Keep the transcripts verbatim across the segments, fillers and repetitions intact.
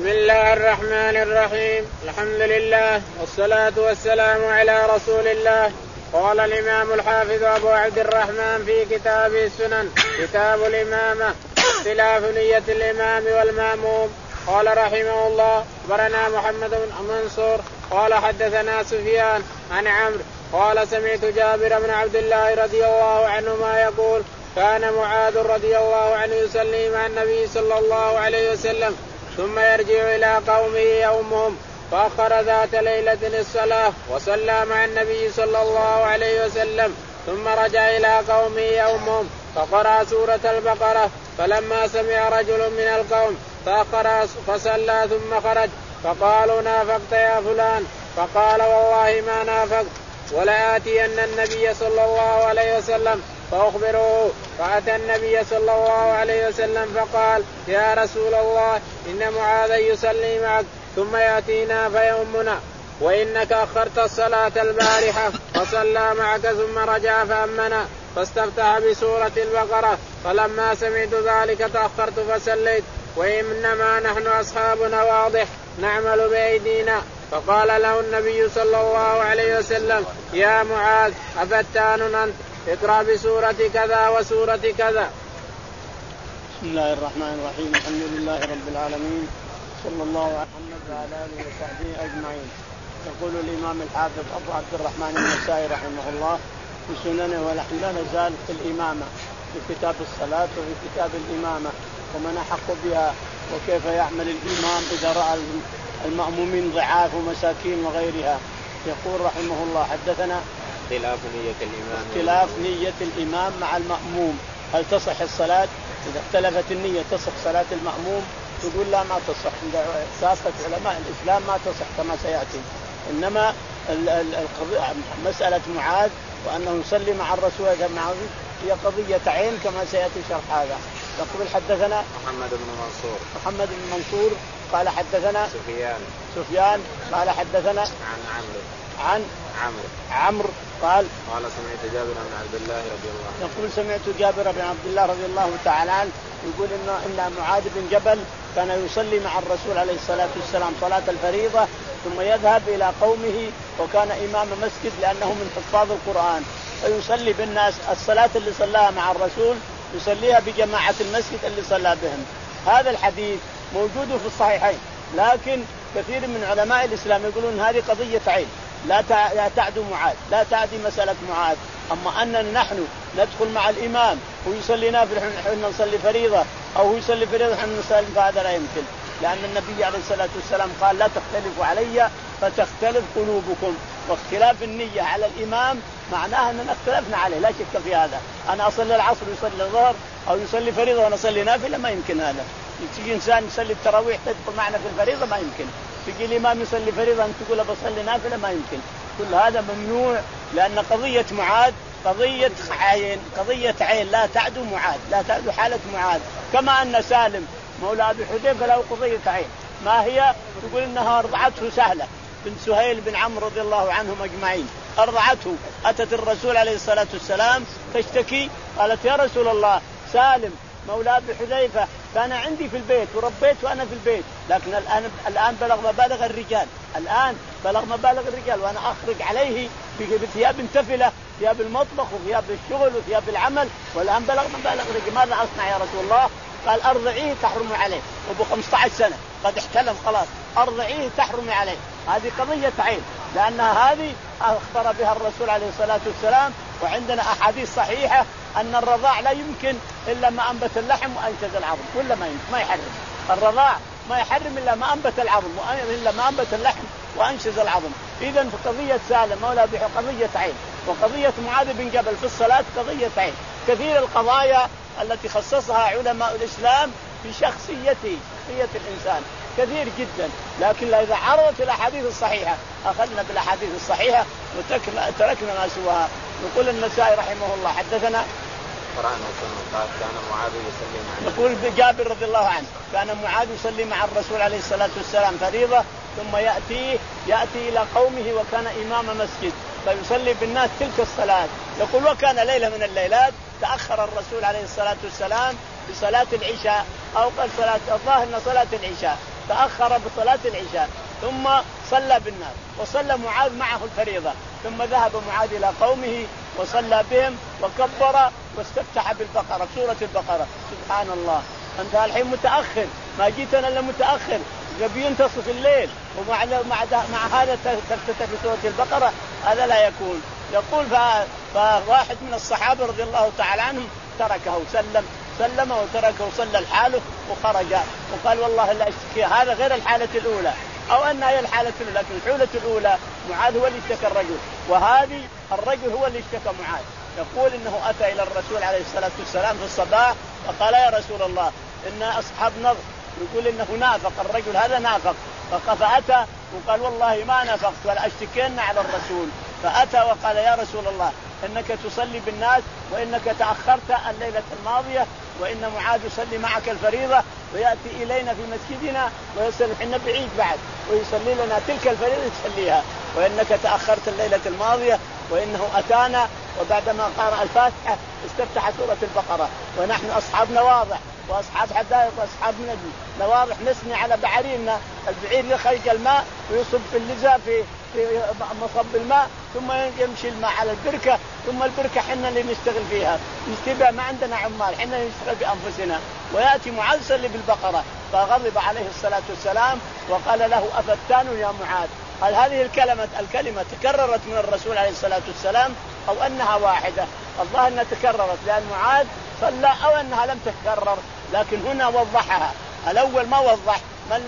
بسم الله الرحمن الرحيم. الحمد لله والصلاة والسلام على رسول الله. قال الإمام الحافظ أبو عبد الرحمن في كتابه السنن كتاب الإمامة اختلاف نية الإمام والمأموم. قال رحمه الله أخبرنا محمد بن منصور قال حدثنا سفيان عن عمرو قال سمعت جابر بن عبد الله رضي الله عنهما يقول كان معاذ رضي الله عنه يصلي مع النبي صلى الله عليه وسلم ثم يرجع إلى قومه يومهم فأخر ذات ليلة الصلاة وصلى مع النبي صلى الله عليه وسلم ثم رجع إلى قومه يومهم فقرأ سورة البقرة فلما سمع رجل من القوم فأخر فصلى ثم خرج فقالوا نافقت يا فلان فقال والله ما نافقت ولآتين النبي صلى الله عليه وسلم فأخبره فأتى النبي صلى الله عليه وسلم فقال يا رسول الله إن معاذا يصلي معك ثم يأتينا فيؤمنا وإنك أخرت الصلاة البارحة فصلى معك ثم رجع فأمنا فاستفتح بسورة البقرة فلما سمعت ذلك تأخرت فسليت وإنما نحن أصحابنا واضح نعمل بأيدينا. فقال له النبي صلى الله عليه وسلم يا معاذ أفتان أنت اقرأ بسورة كذا وسورة كذا. بسم الله الرحمن الرحيم. الحمد لله رب العالمين صلى الله على محمد وعلى آله وصحبه أجمعين. يقول الإمام الحافظ أبو عبد الرحمن النسائي رحمه الله في سننه ونحن لا نزال في الإمامة في كتاب الصلاة وفي كتاب الإمامة ومن أحق بها وكيف يعمل الإمام إذا رأى المأمومين ضعاف ومساكين وغيرها. يقول رحمه الله حدثنا اختلاف نية الإمام اختلاف نية الإمام مع المأموم. هل تصح الصلاة؟ إذا اختلفت النية تصح صلاة المأموم؟ تقول لا ما تصح. كافة علماء الإسلام ما تصح كما سيأتي. إنما مسألة معاذ وأنه يصلي مع الرسول هي قضية عين كما سيأتي شرح هذا. يقول حدثنا محمد بن منصور محمد بن منصور قال حدثنا سفيان سفيان قال حدثنا عن عمرو عن عمرو عمرو قال قال سمعت جابر بن عبد الله رضي الله عنه يقول سمعت جابر بن عبد الله رضي الله تعالى عنه يقول إن إن معاذ بن جبل كان يصلي مع الرسول عليه الصلاة والسلام صلاة الفريضة ثم يذهب إلى قومه وكان إمام مسجد لأنه من حفاظ القرآن فيصلي بالناس الصلاة اللي صلاها مع الرسول يصليها بجماعة المسجد اللي صلى بهم. هذا الحديث موجود في الصحيحين لكن كثير من علماء الإسلام يقولون هذه قضية عين لا لا تعدو معاذ لا تعدي مسألة معاذ. أما أننا نحن ندخل مع الإمام ويصلي نافلة حين نصلي فريضة أو هو يصلي فريضة حين نصلي فهذا لا يمكن لأن النبي عليه الصلاة والسلام قال لا تختلفوا علي فتختلف قلوبكم. واختلاف النية على الإمام معناها أننا اختلفنا عليه لا شك في هذا. أنا أصلي العصر ويصلي الظهر أو يصلي فريضة ونصلي نافلة ما يمكن هذا. يجي إنسان يصلي التراويح تدخل معنا في الفريضة ما يمكن. تجي الإمام يصلي فريضة أن تقول بصلي نافلة ما يمكن. كل هذا ممنوع لأن قضية معاذ قضية عين قضية عين لا تعدو معاذ لا تعدو حالة معاذ. كما أن سالم مولى أبي حذيفة له قضية عين ما هي تقول إنها أرضعته سهلة بن سهيل بن عمرو رضي الله عنهم أجمعين أرضعته. أتت الرسول عليه الصلاة والسلام تشتكي قالت يا رسول الله سالم مولى أبي حذيفة كان عندي في البيت وربيت وأنا في البيت لكن الآن الآن بلغ مبالغ الرجال الآن بلغ مبالغ الرجال وأنا أخرج عليه بثياب تفلة ثياب المطبخ وثياب الشغل وثياب العمل والآن بلغ مبالغ الرجال ماذا أصنع يا رسول الله؟ قال أرضعيه تحرم عليه وأبو خمسة عشر سنة قد احتلم خلاص أرضعيه تحرم عليه. هذه قضية عين لأنها هذه أخبر بها الرسول عليه الصلاة والسلام وعندنا أحاديث صحيحة أن الرضاع لا يمكن إلا ما أنبت اللحم وأنشز العظم ولا ما يمكن ما يحرم الرضاع ما يحرم إلا ما أنبت العظم إلا ما أنبت اللحم وأنشز العظم. إذن في قضية سالم مولى بها قضية عين وقضية معاذ بن جبل في الصلاة قضية عين. كثير القضايا التي خصصها علماء الإسلام في شخصيته شخصية الإنسان كثير جدا لكن إذا عرضت الأحاديث الصحيحة أخذنا بالأحاديث الصحيحة وتركنا ما سواها. يقول النسائي رحمه الله حدثنا قال كان معاذ يصلي مع يقول جابر رضي الله عنه كان معاذ يصلي مع الرسول عليه الصلاة والسلام فريضة ثم يأتي يأتي إلى قومه وكان إمام مسجد فيصلي بالناس تلك الصلاة. يقول وكان ليلة من الليلات تأخر الرسول عليه الصلاة والسلام بصلاة العشاء أو قال صلاة الظاهر أن صلاة العشاء تأخر بصلاة العشاء ثم صلى بالناس وصلى معاذ معه الفريضة ثم ذهب معاذ إلى قومه وصلى بهم وكبر واستفتح بالبقرة سورة البقرة. سبحان الله أنت الحين متأخر ما جيتنا إلا متأخر قبل ينتصف الليل ومع مع, مع هذا تفتتح بسورة البقرة هذا لا يكون. يقول فواحد من الصحابة رضي الله تعالى عنهم تركه سلم سلم وتركه وصلى الحاله وخرج وقال والله لا اشتكي. هذا غير الحالة الأولى أو أنها هي الحالة الأولى لكن الحالة الأولى معاذ هو اللي اشتكى الرجل وهذه الرجل هو اللي اشتكى معاذ. يقول إنه أتى إلى الرسول عليه الصلاة والسلام في الصباح فقال يا رسول الله إن أصحاب نظر يقول إنه نافق الرجل هذا نافق فأتى وقال والله ما نافقت ولا أشتكينا على الرسول. فأتى وقال يا رسول الله إنك تصلي بالناس وإنك تأخرت الليلة الماضية وإن معاذ يصلي معك الفريضة ويأتي إلينا في مسجدنا ويصلي حنا بعيد بعد ويصلي لنا تلك الفريضة يصليها وإنك تأخرت الليلة الماضية وإنه أتانا وبعدما قرأ الفاتحة استفتح سورة البقرة ونحن أصحاب نواضح وأصحاب حدائق وأصحاب نجم نواضح نسني على بعيرنا البعير يخرج الماء ويصب في اللزاء في في مصب الماء ثم يمشي الماء على البركة ثم البركة حنا اللي نشتغل فيها نستبع ما عندنا عمال حنا نشتغل بأنفسنا. ويأتي معاذ يصلي بالبقرة فغضب عليه الصلاة والسلام وقال له أفتان يا معاذ. هل هذه الكلمة الكلمة تكررت من الرسول عليه الصلاة والسلام أو أنها واحدة؟ الله أنها تكررت لأن معاذ صلى أو أنها لم تتكرر لكن هنا وضحها. الأول ما وضح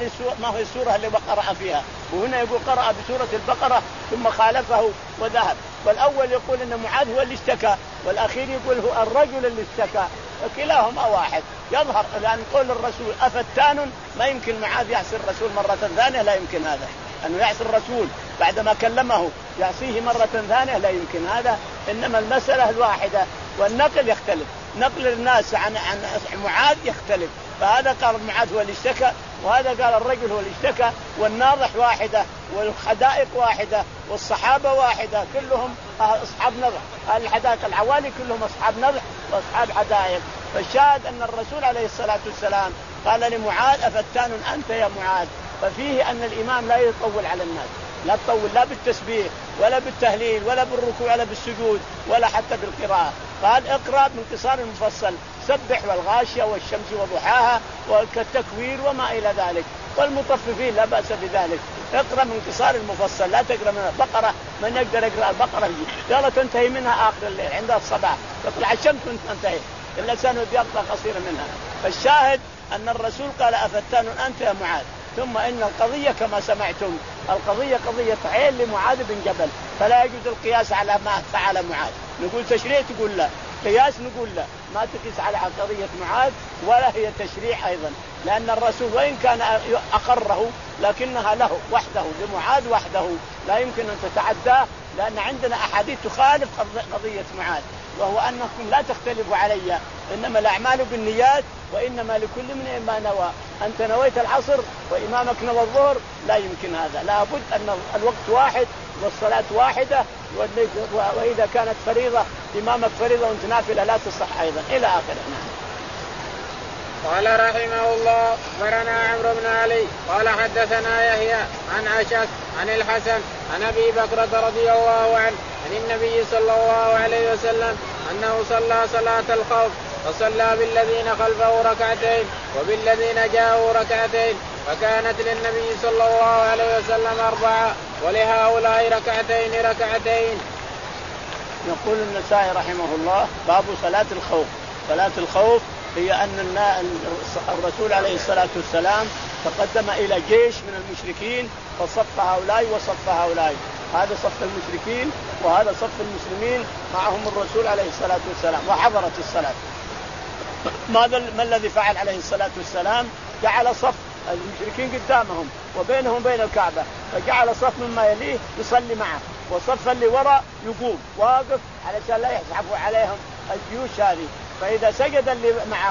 ما هي السورة اللي قرأ فيها وهنا يقول قرأ بسورة البقرة ثم خالفه وذهب. والأول يقول أن معاذ هو اللي اشتكى والأخير يقول هو الرجل اللي اشتكى وكلاهما واحد. يظهر لأن قول الرسول أفتان ما يمكن معاذ يعصي الرسول مرة ثانية لا يمكن هذا أنه يعصي الرسول بعدما كلمه يعصيه مرة ثانية لا يمكن هذا. إنما المسألة الواحدة والنقل يختلف نقل الناس عن عن معاذ يختلف. فهذا قال معاذ هو اللي اشتكى وهذا قال الرجل هو اللي اشتكى والناضح واحدة والحدائق واحدة والصحابة واحدة كلهم أصحاب نضح. الحدائق العوالي كلهم أصحاب نضح وأصحاب حدائق. فالشاهد أن الرسول عليه الصلاة والسلام قال لمعاذ أفتان أنت يا معاذ. ففيه أن الإمام لا يطول على الناس لا تطول لا بالتسبيح ولا بالتهليل ولا بالركوع ولا بالسجود ولا حتى بالقراءة. قال اقرأ من قصار المفصل سبح والغاشية والشمس وضحاها والتكوير وما إلى ذلك والمطففين لا بأس بذلك. اقرأ من قصار المفصل لا تقرأ من البقرة من يقدر يقرأ البقرة يلا تنتهي منها آخر الليل عند الصباح تطلع الشمس تنتهي اللسان يقطع قصيرا منها. فالشاهد أن الرسول قال أفتان أنت يا معاذ. ثم إن القضية كما سمعتم القضية قضية عين لمعاذ بن جبل فلا يجوز القياس على ما فعل معاذ. نقول تشريع تقول لا قياس نقول لا ما تقيس على قضية معاذ ولا هي تشريع أيضا لأن الرسول وإن كان أقره لكنها له وحده لمعاذ وحده لا يمكن أن تتعداه لأن عندنا أحاديث تخالف قضية معاذ وهو أنكم لا تختلفوا علي إنما الأعمال بالنيات وإنما لكل من ما نوى. أنت نويت العصر وإمامك نوى الظهر لا يمكن هذا لا بد أن الوقت واحد والصلاة واحدة وإذا كانت فريضة إمامك فريضة وانت نافلة لا تصح أيضا إلى آخره. قال رحمه الله أخبرنا عمرو بن علي قال حدثنا يحيى عن عشك عن الحسن عن أبي بكرة رضي الله عنه عن النبي صلى الله عليه وسلم أنه صلى صلاة الخوف فصلى بالذين خلفه ركعتين وبالذين جاءوا ركعتين فكانت للنبي صلى الله عليه وسلم أربعة ولهؤلاء ركعتين ركعتين. يقول النسائي رحمه الله باب صلاة الخوف. صلاة الخوف هي أن الرسول عليه الصلاة والسلام تقدم إلى جيش من المشركين فصف هؤلاء وصف هؤلاء هذا صف المشركين وهذا صف المسلمين معهم الرسول عليه الصلاة والسلام وحضرت الصلاة. ماذا ما الذي فعل عليه الصلاة والسلام؟ جعل صف المشركين قدامهم وبينهم بين الكعبة فجعل صف مما يليه يصلي معه وصف اللي وراء يقوم واقف علشان لا يسحبوا عليهم الجيوش هذه. فإذا سجد اللي معه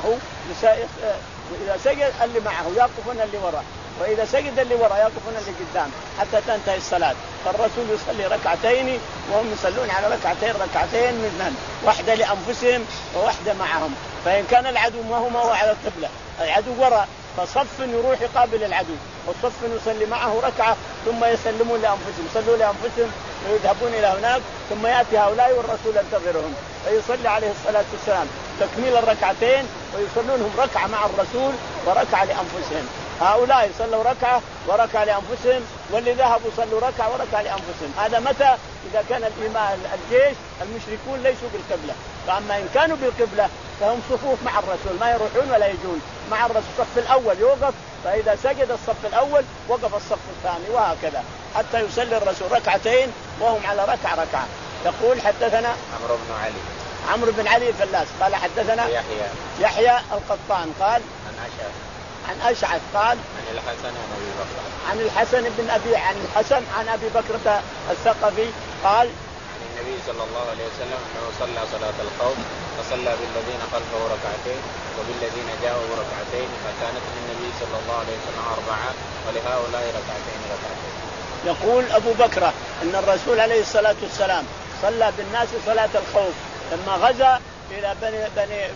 إذا سجد اللي معه يقفون اللي وراء وإذا سجد اللي وراء يقفون اللي قدام حتى تنتهي الصلاة. فالرسول يصلي ركعتين وهم يصلون على ركعتين ركعتين من واحدة لأنفسهم وواحدة معهم. فإن كان العدو ما هو ما هو على القبلة، العدو وراء، فصف يروح يقابل العدو والصف يصلي معه ركعة ثم يسلمون لأنفسهم، يصلوا لأنفسهم ويذهبون إلى هناك، ثم يأتي هؤلاء والرسول ينتظرهم فيصلي عليه الصلاة والسلام تكميل الركعتين ويصلونهم ركعة مع الرسول وركعة لأنفسهم. هؤلاء صلوا ركعة وركعة لأنفسهم، واللي ذهبوا صلوا ركعة وركعة لأنفسهم. هذا متى؟ إذا كان الإمام الجيش المشركون ليسوا بالقبلة. فأما إن كانوا بالقبلة فهم صفوف مع الرسول، ما يروحون ولا يجون مع الرسول. الصف الأول يوقف، فإذا سجد الصف الأول وقف الصف الثاني، وهكذا حتى يصلي الرسول ركعتين وهم على ركعة ركعة. يقول حدثنا عمرو بن علي عمرو بن علي الفلاس قال حدثنا يحيى يحيى القطان قال عن أشعث عن أشعث قال عن الحسن عن أبي بكر عن الحسن بن أبي عن الحسن عن أبي بكرة الثقفي قال عن النبي صلى الله عليه وسلم أنه صلى صلاة الخوف فصلى بالذين خلفه ركعتين وبالذين جاءوا ركعتين، فكانت للنبي صلى الله عليه وسلم أربعة ولهؤلاء ركعتين ركعتين. يقول أبو بكرة أن الرسول عليه الصلاة والسلام صلى بالناس صلاة الخوف لما غزا إلى بني بني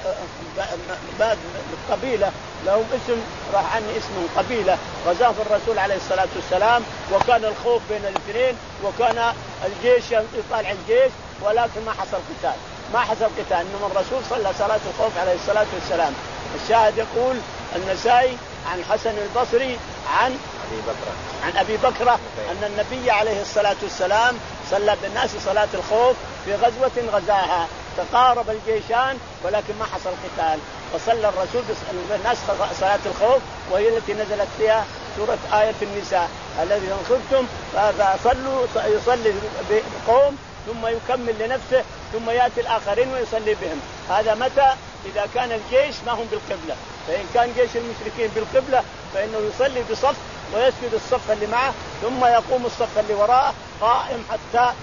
قبيلة لهم اسم راح عني اسمهم قبيلة، غزاهم الرسول عليه الصلاة والسلام، وكان الخوف بين الاثنين، وكان الجيش يطالع الجيش ولكن ما حصل قتال، ما حصل قتال، إنما الرسول صلى صلاة الخوف عليه الصلاة والسلام. الشاهد يقول النسائي عن حسن البصري عن أبي بكر عن أبي بكرة أن النبي عليه الصلاة والسلام صلى بالناس صلاة الخوف في غزوة غزاها، تقارب الجيشان ولكن ما حصل قتال، وصلى الرسول بالناس صلاة الخوف، وهي التي نزلت فيها سورة آية النساء الذي إن خفتم فصلوا، يصلي بقوم ثم يكمل لنفسه ثم يأتي الآخرين ويصلي بهم. هذا متى؟ إذا كان الجيش ما هم بالقبلة. فإن كان جيش المشركين بالقبلة فإنه يصلي بصف ويسجد الصف اللي معه ثم يقوم الصف اللي وراءه قائم حتى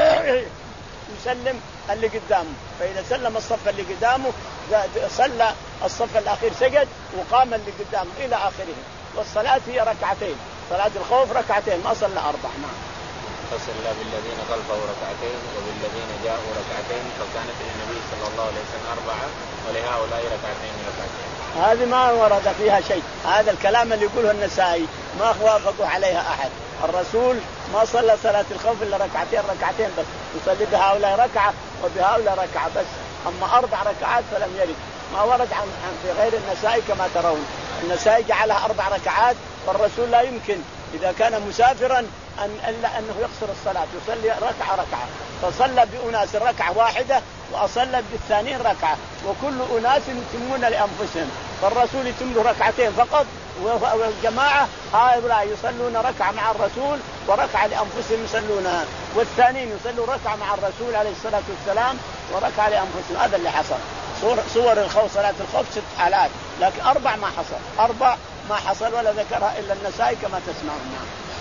يسلم اللي قدامه، فإذا سلم الصف اللي قدامه صلى الصف الأخير سجد وقام اللي قدامه إلى آخره. والصلاة هي ركعتين، صلاة الخوف ركعتين، ما صلى أربع. نعم. فصلى بالذين خلفه ركعتين وبالذين جاءوا ركعتين، فكانت للنبي صلى الله عليه وسلم أربعة ولهؤلاء ركعتين ركعتين. هذه ما ورد فيها شيء، هذا الكلام اللي يقوله النسائي ما وافقوا عليها أحد. الرسول ما صلى صلاة الخوف إلا ركعتين ركعتين بس، يصلي بهؤلاء ركعة وبهؤلاء ركعة بس، أما أربع ركعات فلم يرد، ما ورد عن في غير النسائي كما ترون. النسائي جعلها أربع ركعات، والرسول لا يمكن إذا كان مسافرا أن إلا أنه يقصر الصلاة، يصلي ركعة ركعة، فصلى بأناس ركعة واحدة وأصلى بالثانيين ركعة، وكل أناس يتمون لأنفسهم، فالرسول يتم له ركعتين فقط، والجماعة هؤلاء يصلون ركعة مع الرسول وركعة لأنفسهم يصلونها، والثانيين يصلوا ركعة مع الرسول عليه الصلاة والسلام وركعة لأنفسهم. هذا اللي حصل. صور, صور الخوف صلاة الخوف ست حالات، لكن أربع ما حصل، أربع ما حصل ولا ذكرها إلا النسائي كما تسمعون.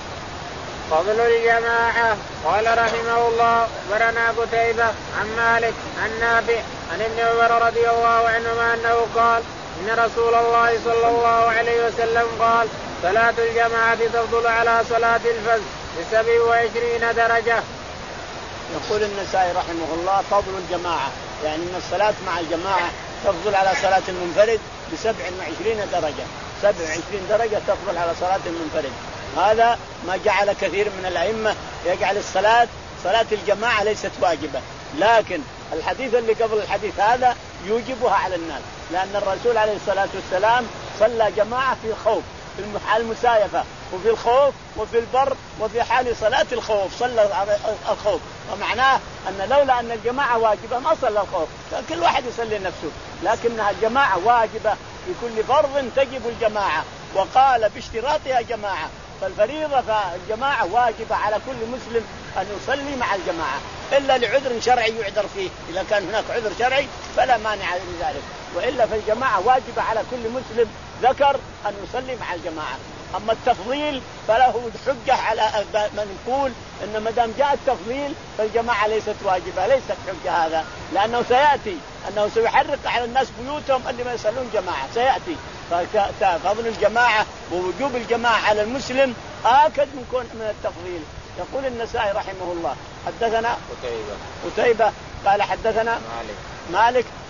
فضل الجماعة. قال رحمه الله أخبرنا قتيبة عن مالك عن نافع عن ابن عمر رضي الله عنهما أنه قال إن رسول الله صلى الله عليه وسلم قال صلاة الجماعة تفضل على صلاة الفذ بسبع وعشرين درجة. يقول النسائي رحمه الله فضل الجماعة، يعني أن الصلاة مع الجماعة تفضل على صلاة المنفرد بسبع وعشرين درجة، سبع وعشرين درجة تفضل على صلاة المنفرد. هذا ما جعل كثير من الأئمة يجعل الصلاة صلاة الجماعة ليست واجبة، لكن الحديث اللي قبل الحديث هذا يوجبها على الناس، لأن الرسول عليه الصلاة والسلام صلى جماعة في الخوف، في حال المسايفة وفي الخوف وفي البر وفي حال صلاة الخوف صلى الخوف، ومعناه أن لولا أن الجماعة واجبة ما صلى الخوف، كل واحد يصلي نفسه، لكنها الجماعة واجبة في كل فرض تجب الجماعة، وقال باشتراطها جماعة، فالفريضة فالجماعة واجبة على كل مسلم أن يصلي مع الجماعة إلا لعذر شرعي يعذر فيه، إذا كان هناك عذر شرعي فلا مانع لذلك، وإلا فالجماعة واجبة على كل مسلم ذكر أن يصلي مع الجماعة. أما التفضيل فله حجة على من يقول إن ما دام جاء التفضيل فالجماعة ليست واجبة، ليست حجة هذا، لأنه سيأتي أنه سيحرق على الناس بيوتهم اللي ما يصلون جماعة سيأتي، ففضل الجماعة ووجوب الجماعة على المسلم آكد من كون من التفضيل. يقول النسائي رحمه الله حدثنا قتيبة قتيبة قال حدثنا مالك مالك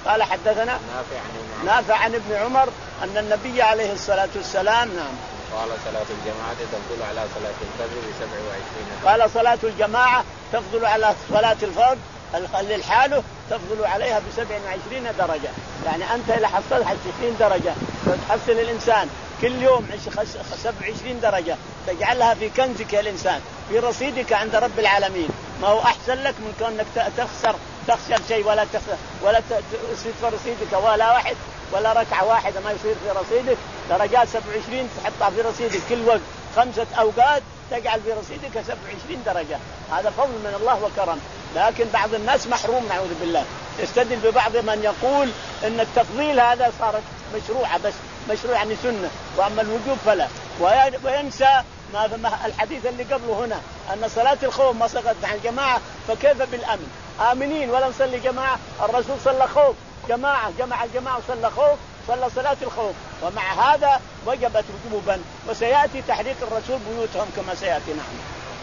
قال حدثنا نافع عن نافع عن ابن عمر أن النبي عليه الصلاة والسلام نعم قال صلاة الجماعة تفضل على صلاة الفجر بسبع وعشرين درجة. قال صلاة الجماعة تفضل على صلاة الفرد للحاله تفضل عليها بسبع وعشرين درجة. يعني أنت إذا حصلت عشرين درجة تحصل الإنسان كل يوم سبع وعشرين درجة تجعلها في كنزك يا الإنسان في رصيدك عند رب العالمين. ما هو أحسن لك من كونك تخسر تخسر شيء ولا تخسر ولا تصير في رصيدك ولا واحد ولا ركعة واحدة ما يصير في رصيدك. درجات سبع وعشرين تحطها في رصيدك كل وقت خمسة أوقات تجعل في رصيدك سبع وعشرين درجة. هذا فضل من الله وكرم. لكن بعض الناس محروم نعوذ بالله يستدل ببعض من يقول إن التفضيل هذا صارت مشروعة بس مشروع يعني سنة وأما الوجوب فلا. وينسى ما الحديث اللي قبله هنا أن صلاة الخوف ما سقط مع الجماعة فكيف بالأمن آمنين ولا نصلي جماعة. الرسول صلى خوف جماعة جمع الجماعة وصلى خوف صلى صلاة الخوف ومع هذا وجبت وجوبا. وسيأتي تحريك الرسول بيوتهم كما سيأتي. نعم.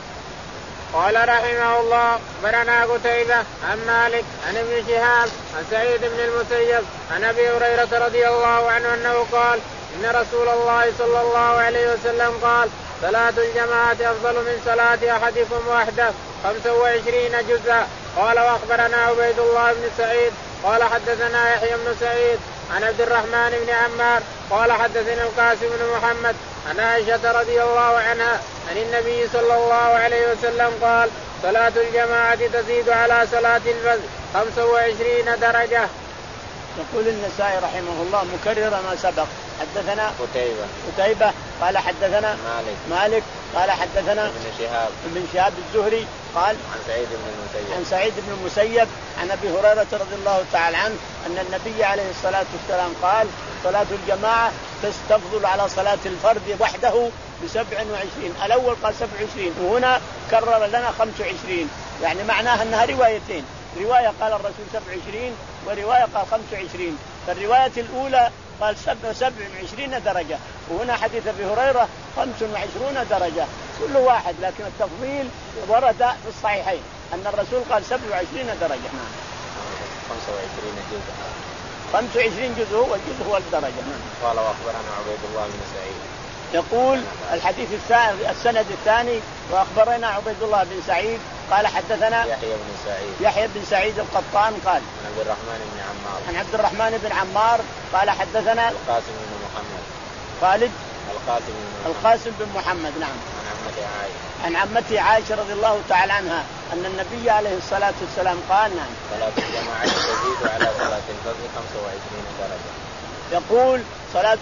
قال رحمه الله برنا قتيبة عن مالك عن ابن شهاب عن سعيد بن المسيب عن أبي هريرة رضي الله عنه أنه قال إن رسول الله صلى الله عليه وسلم قال صلاة الجماعة أفضل من صلاة أحدكم وحده خمسة وعشرين جزءا. قال وأخبرنا عبيد الله بن سعيد قال حدثنا يحيى بن سعيد عن عبد الرحمن بن عمار قال حدثنا القاسم بن محمد عن عائشة رضي الله عنها عن النبي صلى الله عليه وسلم قال صلاة الجماعة تزيد على صلاة الفجر خمسة وعشرين درجة. يقول النسائي رحمه الله مكرر ما سبق. حدثنا قتيبة قتيبة قال حدثنا مالك مالك قال حدثنا ابن شهاب ابن شهاب الزهري قال عن سعيد بن المسيب عن سعيد بن المسيب عن أبي هريرة رضي الله تعالى عنه أن النبي عليه الصلاة والسلام قال صلاة الجماعة تستفضل على صلاة الفرد وحده بسبع وعشرين. الأول قال سبع وعشرين وهنا كرر لنا خمس وعشرين يعني معناها أنها روايتين. رواية قال الرسول سبع وعشرين ورواية قال خمس وعشرين. فالرواية الأولى قال سبع سبع وعشرين درجة وهنا حديث أبي هريرة خمس وعشرون درجة كل واحد. لكن التفضيل ورد في الصحيحين أن الرسول قال سبع وعشرين درجة. نعم. خمسة وعشرين جزء خمس وعشرين جزء هو الجزء هو الدرجة. نعم. قال وأخبرنا عبيد الله بن سعيد يقول الحديث الثاني السند الثاني وأخبرنا عبيد الله بن سعيد قال حدثنا يحيى بن سعيد يحيى بن سعيد القطان قال عن عبد الرحمن بن عمار عن عبد الرحمن بن عمار قال حدثنا القاسم بن محمد خالد القاسم بن محمد القاسم بن محمد. نعم. عن عمته عائشة عن عمته عائشة رضي الله تعالى عنها أن النبي عليه الصلاة والسلام قال نعم صلاة الجماعة تزيد على صلاة الفجر خمسة وعشرين درجة. يقول صلاة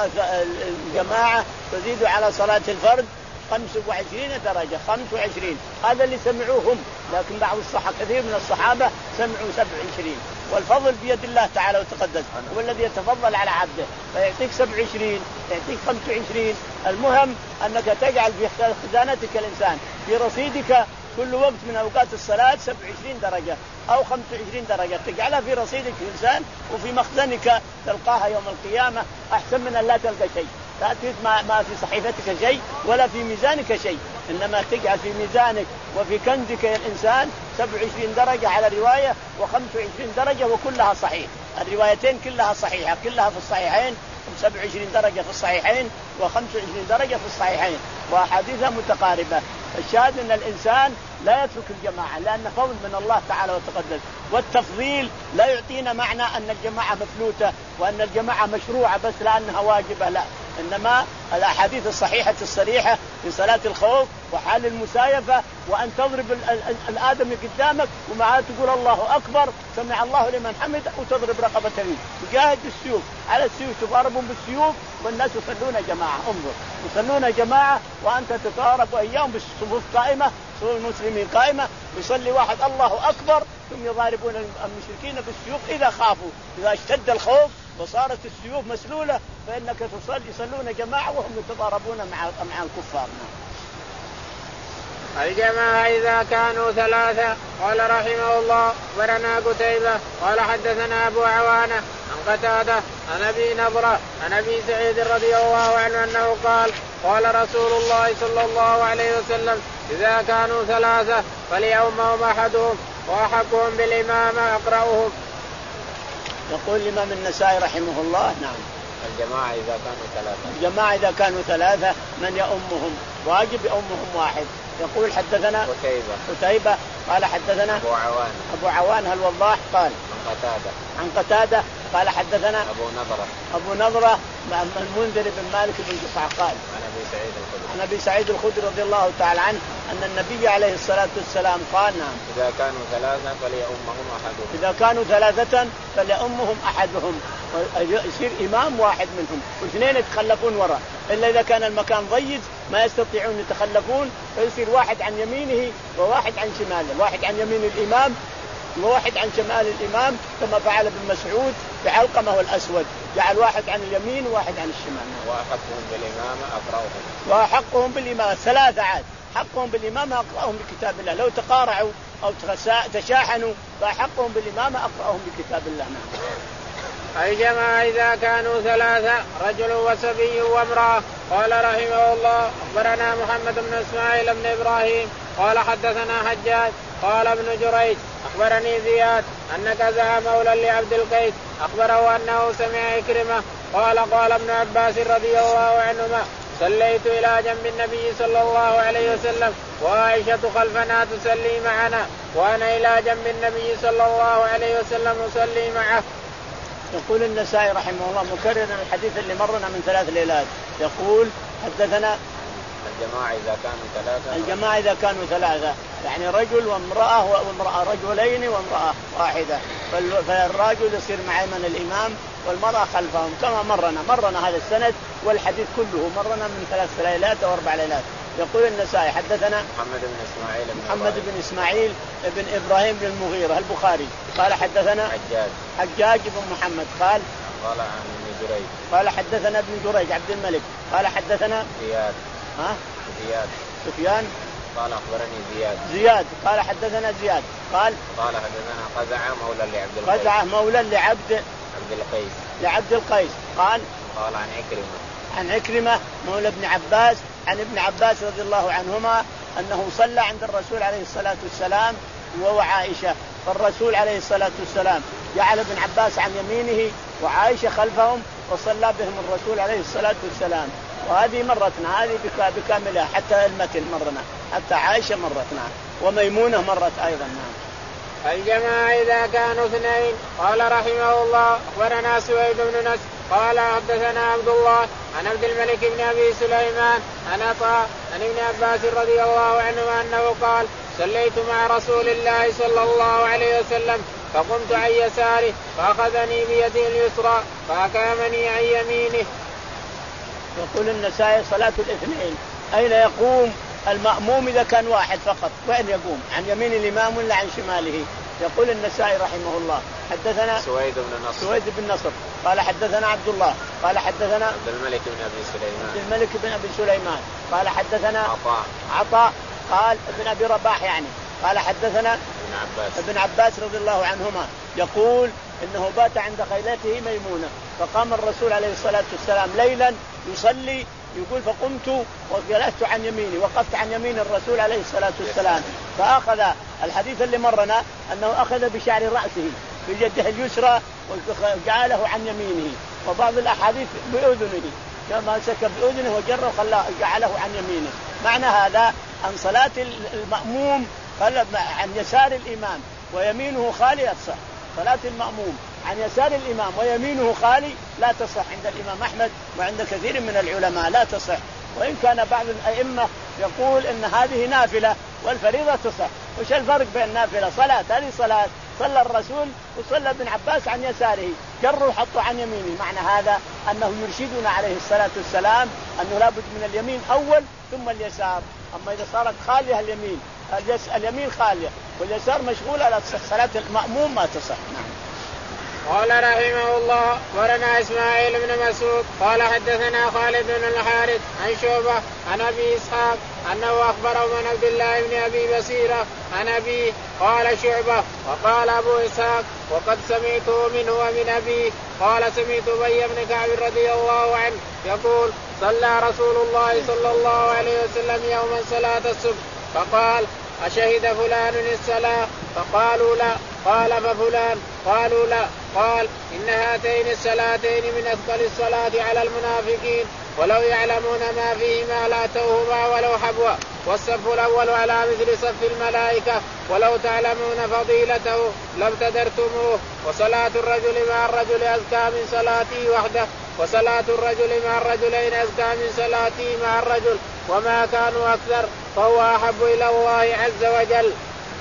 الجماعة تزيد على صلاة الفرد خمس وعشرين درجة. خمس وعشرين هذا اللي سمعوهم لكن بعض الصحابة كثير من الصحابة سمعوا سبع وعشرين. والفضل بيد الله تعالى وتقدس هو الذي يتفضل على عبده فيعطيك سبع وعشرين يعطيك خمس وعشرين. المهم أنك تجعل في خزانتك الإنسان في رصيدك كل وقت من أوقات الصلاة سبع وعشرين درجة أو خمس وعشرين درجة تجعلها في رصيدك الإنسان وفي مخزنك تلقاها يوم القيامة أحسن من أن لا تلقى شيء. تأتيك ما, ما في صحيفتك شيء ولا في ميزانك شيء إنما تجعل في ميزانك وفي كنزك يا الإنسان سبع وعشرين درجة على رواية وخمس وعشرين درجة وكلها صحيح. الروايتين كلها صحيحة كلها في الصحيحين سبع وعشرين درجة في الصحيحين وخمس وعشرين درجة في الصحيحين وأحاديثها متقاربة. الشاهد أن الإنسان لا يترك الجماعة لأن فضل من الله تعالى وتقدس. والتفضيل لا يعطينا معنى أن الجماعة مفلوتة وأن الجماعة مشروعة بس لأنها واجبة لا. إنما الأحاديث الصحيحة الصريحة في صلاة الخوف وحال المسايفة وأن تضرب الآدمي قدامك ومعاه تقول الله أكبر سمع الله لمن حمد وتضرب رقبة اليمين تجاهد بالسيوف على السيوف تضاربون بالسيوف والناس يصلون جماعة. انظر يصلون جماعة وأنت تضارب وإياهم بالصفوف قائمة صفوف المسلمين قائمة يصلي واحد الله أكبر ثم يضاربون المشركين بالسيوف إذا خافوا. إذا اشتد الخوف وصارت السيوف مسلولة فإنك تصلي يصلون جماعة وهم يتضاربون مع مع الكفار. الجماعة إذا كانوا ثلاثة. قال رحمه الله برنا قتيبة قال حدثنا أبو عوانة عن قتادة عن أبي نضرة عن أبي سعيد رضي الله عنه أنه قال قال رسول الله صلى الله عليه وسلم إذا كانوا ثلاثة فليؤمهم أحدهم وأحقهم بالإمامة أقرأهم. يقول الإمام النسائي رحمه الله. نعم. الجماعة إذا كانوا ثلاثة. الجماعة إذا كانوا ثلاثة من يؤمهم؟ واجب يؤمهم واحد. يقول حدثنا قتيبة قتيبة قال حدثنا أبو عوان أبو عوان الوضاح قال عن قتادة عن قتادة قال حدثنا أبو نضرة أبو نضرة المنذر بن مالك بن قصعة قال عن أبي سعيد الخدري عن أبي سعيد الخدري رضي الله تعالى عنه أن النبي عليه الصلاة والسلام قال نعم إذا كانوا ثلاثة فليؤمهم أحدهم إذا كانوا ثلاثة فليؤمهم أحدهم يصير إمام واحد منهم واثنين يتخلفون وراء إلا إذا كان المكان ضيق ما يستطيعون يتخلفون فيصير واحد عن يمينه وواحد عن شماله واحد عن يمين الإمام وواحد عن شمال الإمام كما فعل ابن مسعود بعلقمة والأسود جعل واحد عن اليمين وواحد عن الشمال. وأحقهم بالإمامة أقرأهم وحقهم بالإمامة ثلاثة عاد حقهم بالإمامة أقرأهم بكتاب الله لو تقارعوا أو تشاحنوا فحقهم بالإمامة أقرأهم بكتاب الله. نعم. أي جماعة إذا كانوا ثلاثة رجل وصبي وامرأة. قال رحمه الله أخبرنا محمد بن إسماعيل بن إبراهيم قال حدثنا حجاج قال ابن جريج أخبرني زياد أن كذا مولى لعبد القيس أخبره أنه سمع إكرمة قال قال ابن عباس رضي الله عنهما صليت إلى جنب النبي صلى الله عليه وسلم وعائشة خلفنا تصلي معنا وأنا إلى جنب النبي صلى الله عليه وسلم أصلي معه. يقول النسائي رحمه الله مكررا الحديث اللي مرنا من ثلاث ليلات يقول حدثنا الجماعة إذا كانوا ثلاثة الجماعة إذا كانوا ثلاثة يعني رجل وامرأة وامرأة رجلين وامرأة واحدة فالرجل يصير مع من الإمام والمرأة خلفهم كما مرنا مرنا هذا السند والحديث كله مرنا من ثلاث ليلات أو أربع ليلات. يقول النسائي حدثنا محمد بن إسماعيل بن محمد بن إسماعيل بن إبراهيم بن المغيرة البخاري قال حدثنا حجاج حجاج بن محمد قال قال عن ابن جريج قال حدثنا ابن جريج عبد الملك قال حدثنا زياد ها زياد سفيان قال أخبرني زياد زياد قال حدثنا زياد قال قال حدثنا قزعة مولى لعبد القيس قزعة مولى لعبد عبد القيس لعبد القيس قال قال عن عكرمة عن عكرمة مولى ابن عباس عن ابن عباس رضي الله عنهما أنه صلى عند الرسول عليه الصلاة والسلام وعائشة فالرسول عليه الصلاة والسلام جعل ابن عباس عن يمينه وعائشة خلفهم وصلى بهم الرسول عليه الصلاة والسلام. وهذه مرتنا هذه بكاملها حتى المتن مرنا حتى عائشة مرتنا وميمونة مرت أيضا. نعم. الجماعة إذا كانوا اثنين. قال رحمه الله أخبرنا سويد بن نصر قال حدثنا عبد الله عن عبد الملك بن أبي سليمان عن عطاء عن ابن عباس رضي الله عنه أنه قال صليت مع رسول الله صلى الله عليه وسلم فقمت عن يساره فأخذني بيده اليسرى فأقامني عن يمينه. يقول النسائي صلاة الاثنين أين يقوم المأموم إذا كان واحد فقط وين يقوم عن يمين الإمام ولا عن شماله؟ يقول النسائي رحمه الله حدثنا سويد بن نصر سويد بن نصر قال حدثنا عبد الله قال حدثنا عبد الملك بن أبي سليمان عبد الملك بن أبي سليمان قال حدثنا عطاء عطاء قال ابن أبي رباح يعني قال حدثنا ابن عباس ابن عباس رضي الله عنهما يقول إنه بات عند خيلته ميمونة فقام الرسول عليه الصلاة والسلام ليلا يصلي يقول فقمت وجلست عن يميني وقفت عن يمين الرسول عليه الصلاة والسلام فأخذ الحديث اللي مرنا أنه أخذ بشعر رأسه بيده اليسرى وجعله عن يمينه وبعض الأحاديث بأذنه كما سك بأذنه وجره وخلاه جعله عن يمينه. معنى هذا أن صلاة المأموم عن يسار الإمام ويمينه خالي تصح. صلاة المأموم عن يسار الإمام ويمينه خالي لا تصح عند الإمام أحمد وعند كثير من العلماء لا تصح. وإن كان بعض الأئمة يقول إن هذه نافلة والفريضة تصح. وش الفرق بين النافلة صلاة هذه صلاة صلى الرسول وصلى ابن عباس عن يساره جروا وحطوا عن يمينه. معنى هذا أنه يرشدنا عليه الصلاة والسلام أنه لابد من اليمين أول ثم اليسار. أما إذا صارت خالية اليمين اليمين خالية واليسار مشغولة لا تصح صلاة المأموم ما تصح. نعم. قال رحمه الله ورنا إسماعيل بن مسعود قال حدثنا خالد بن الحارث عن شعبة عن أبي إسحاق أنه أخبره من عبد الله بن أبي بصيرة عن أبيه قال شعبة وقال أبو إسحاق وقد سمعته منه ومن أبيه قال سمعت أبي بن كعب رضي الله عنه يقول صلى رسول الله صلى الله عليه وسلم يوما صلاة الصبح فقال أشهد فلان الصلاة فقالوا لا قال ففلان قالوا لا قال إن هاتين الصلاتين من أثقل الصلاة على المنافقين ولو يعلمون ما فيهما لاتوهما ولو حبوا. والصف الأول على مثل صف الملائكة ولو تعلمون فضيلته لابتدرتموه. وصلاة الرجل مع الرجل أزكى من صلاته وحده وصلاة الرجل مع الرجلين أزكى من صلاته مع الرجل وما كانوا أكثر فهو أحب إلى الله عز وجل.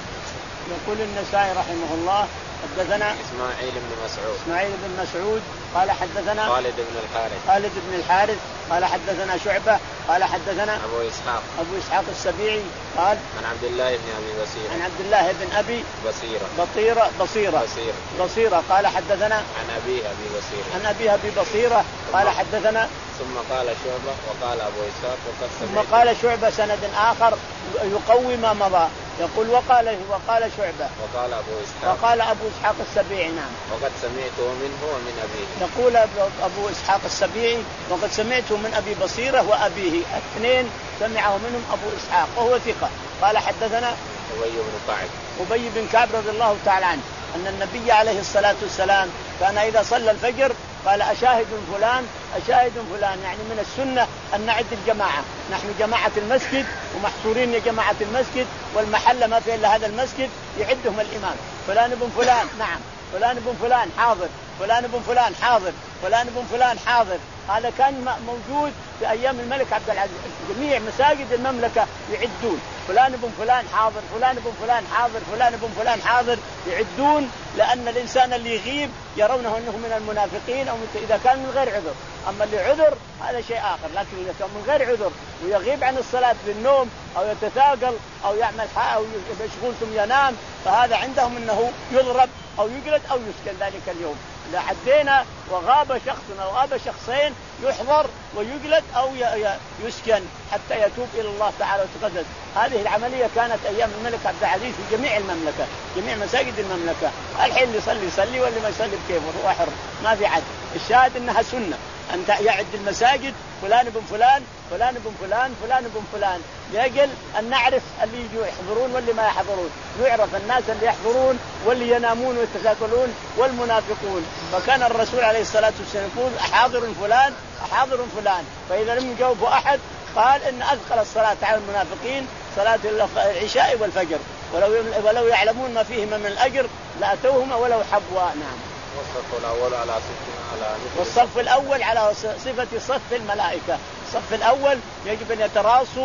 يقول النسائي رحمه الله حدثنا إسماعيل بن مسعود إسماعيل بن مسعود قال حدثنا خالد بن الحارث خالد بن الحارث قال حدثنا شعبة قال حدثنا أبو إسحاق أبو إسحاق السبيعي قال عن عبد الله بن أبي بصيرة عن عبد الله بن أبي بصيرة بصيرة بصيرة بصيرة, بصيرة قال حدثنا عن أبي أبي بصيرة عن أبي أبي بصيرة قال حدثنا ثم قال شعبة وقال أبو إسحاق ثم قال شعبة سند آخر يقوي ما مضى يقول وقال وقال شعبة وقال أبو إسحاق وقال أبو إسحاق السبيعي نعم وقد سمعته منه ومن أبيه. يقول أبو إسحاق السبيعي وقد سمعته من أبي بصيرة وأبيه الاثنين سمعه منهم أبو إسحاق وهو ثقة. قال حدثنا أبي بن كعب أبي بن كعب رضي الله تعالى عنه أن النبي عليه الصلاة والسلام كان إذا صلى الفجر قال أشاهد فلان أشاهد فلان يعني من السنة أن نعد الجماعة نحن جماعة المسجد ومحصورين يا جماعة المسجد والمحل ما في إلا هذا المسجد يعدهم الإمام فلان بن فلان نعم فلان بن فلان حاضر فلان بن فلان حاضر فلان بن فلان حاضر. هذا كان موجود في أيام الملك عبد العزيز جميع مساجد المملكة يعدون فلان بن فلان حاضر فلان بن فلان حاضر فلان بن فلان حاضر يعدون لأن الإنسان اللي يغيب يرونه أنه من المنافقين أو إذا كان من غير عذر. أما اللي عذر هذا شيء آخر لكن إذا كان من غير عذر ويغيب عن الصلاة بالنوم أو يتثاقل أو يعمل أو مشغول ثم ينام فهذا عندهم أنه يضرب أو يجلد أو يسكن ذلك اليوم. إذا عدينا وغاب شخص أو غاب شخصين يحضر ويجلد أو يسكن حتى يتوب إلى الله تعالى وتقدس. هذه العملية كانت أيام الملك عبد العزيز في جميع المملكة جميع مساجد المملكة. الحين اللي يصلي يصلي واللي ما يصلي بكيفه هو حر ما في عد. الشاهد أنها سنة أن يعد المساجد فلان بن فلان فلان بن فلان فلان بن فلان لأجل أن نعرف اللي يجوا يحضرون واللي ما يحضرون يعرف الناس اللي يحضرون واللي ينامون ويتثاقلون والمنافقون. فكان الرسول عليه الصلاة والسلام يقول أحاضر فلان أحاضر فلان فإذا لم يجاوبه أحد قال إن أثقل الصلاة على المنافقين صلاة العشاء والفجر ولو ولو يعلمون ما فيهما من الأجر لأتوهما ولو حبوا. نعم. والصف الأول على صف على والصف الأول على صفة صف الملائكة. الصف الأول يجب أن يتراصوا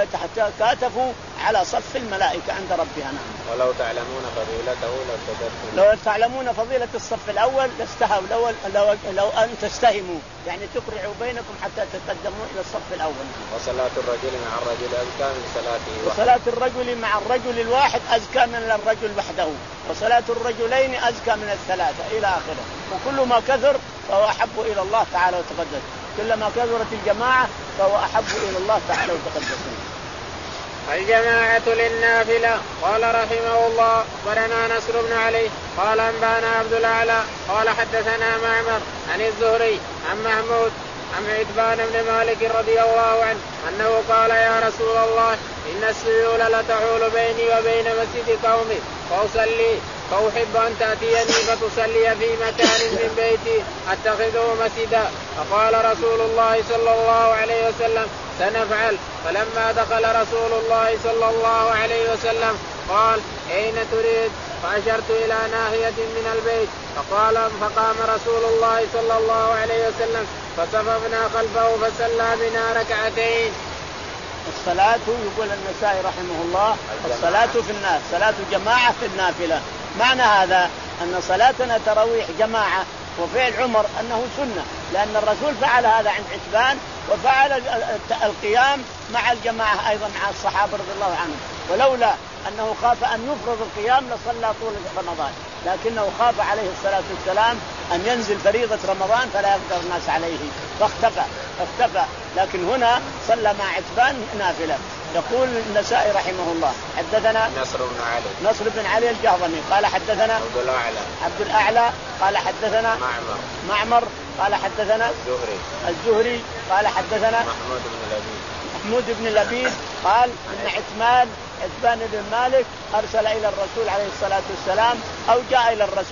ويتكاتفوا على صف الملائكة عند ربها. نعم. ولو تعلمون فضيلته لابتدرتم لو تعلمون فضيلة الصف الأول لاستهوا لو, لو, لو أن تستهموا يعني تقرعوا بينكم حتى تقدموا إلى الصف الأول. وصلاة الرجل مع الرجل أزكى من صلاته وصلاة الرجل مع الرجل الواحد أزكى من الرجل وحده وصلاة الرجلين أزكى من الثلاثة إلى آخره. وكل ما كثر فهو أحب إلى الله تعالى وتقدس. كلما كثرت الجماعة فهو أحب إلى الله تعالى وتقدس. الجماعة للنافلة. قال رحمه الله أخبرنا نصر بن علي قال أنبانا عبد الأعلى قال حدثنا معمر عن الزهري عن محمود عن عتبان بن مالك رضي الله عنه أنه قال يا رسول الله إن السيول لتحول بيني وبين مسجد قومي فأصلي فأحب أن تأتيني فتصلي في مكان من بيتي أتخذه مسجدا. فقال رسول الله صلى الله عليه وسلم سنفعل. فلما دخل رسول الله صلى الله عليه وسلم قال أين تريد؟ فأشرت إلى ناحية من البيت فقال فقام رسول الله صلى الله عليه وسلم فصففنا خلفه فصلى بنا ركعتين. الصلاة يقول النسائي رحمه الله الصلاة في الناس صلاة جماعة في النافلة. معنى هذا أن صلاتنا تراويح جماعة وفعل عمر أنه سنة لأن الرسول فعل هذا عند عتبان وفعل القيام مع الجماعة أيضا مع الصحابة رضي الله عنهم. ولولا أنه خاف أن يفرض القيام لصلى طول رمضان لكنه خاف عليه الصلاة والسلام أن ينزل فريضة رمضان فلا يقدر الناس عليه فاختفى اختفى لكن هنا صلى مع عتبان نافلة. يقول النسائي رحمه الله حدثنا نصر بن علي نصر بن علي الجهضمي قال حدثنا عبد الأعلى عبد الأعلى قال حدثنا معمر معمر قال حدثنا الزهري الزهري قال حدثنا محمود بن لبيد محمود بن لبيد قال إن عثمان عثمان بن مالك أرسل إلى الرسول عليه الصلاة والسلام أو جاء إلى الرسول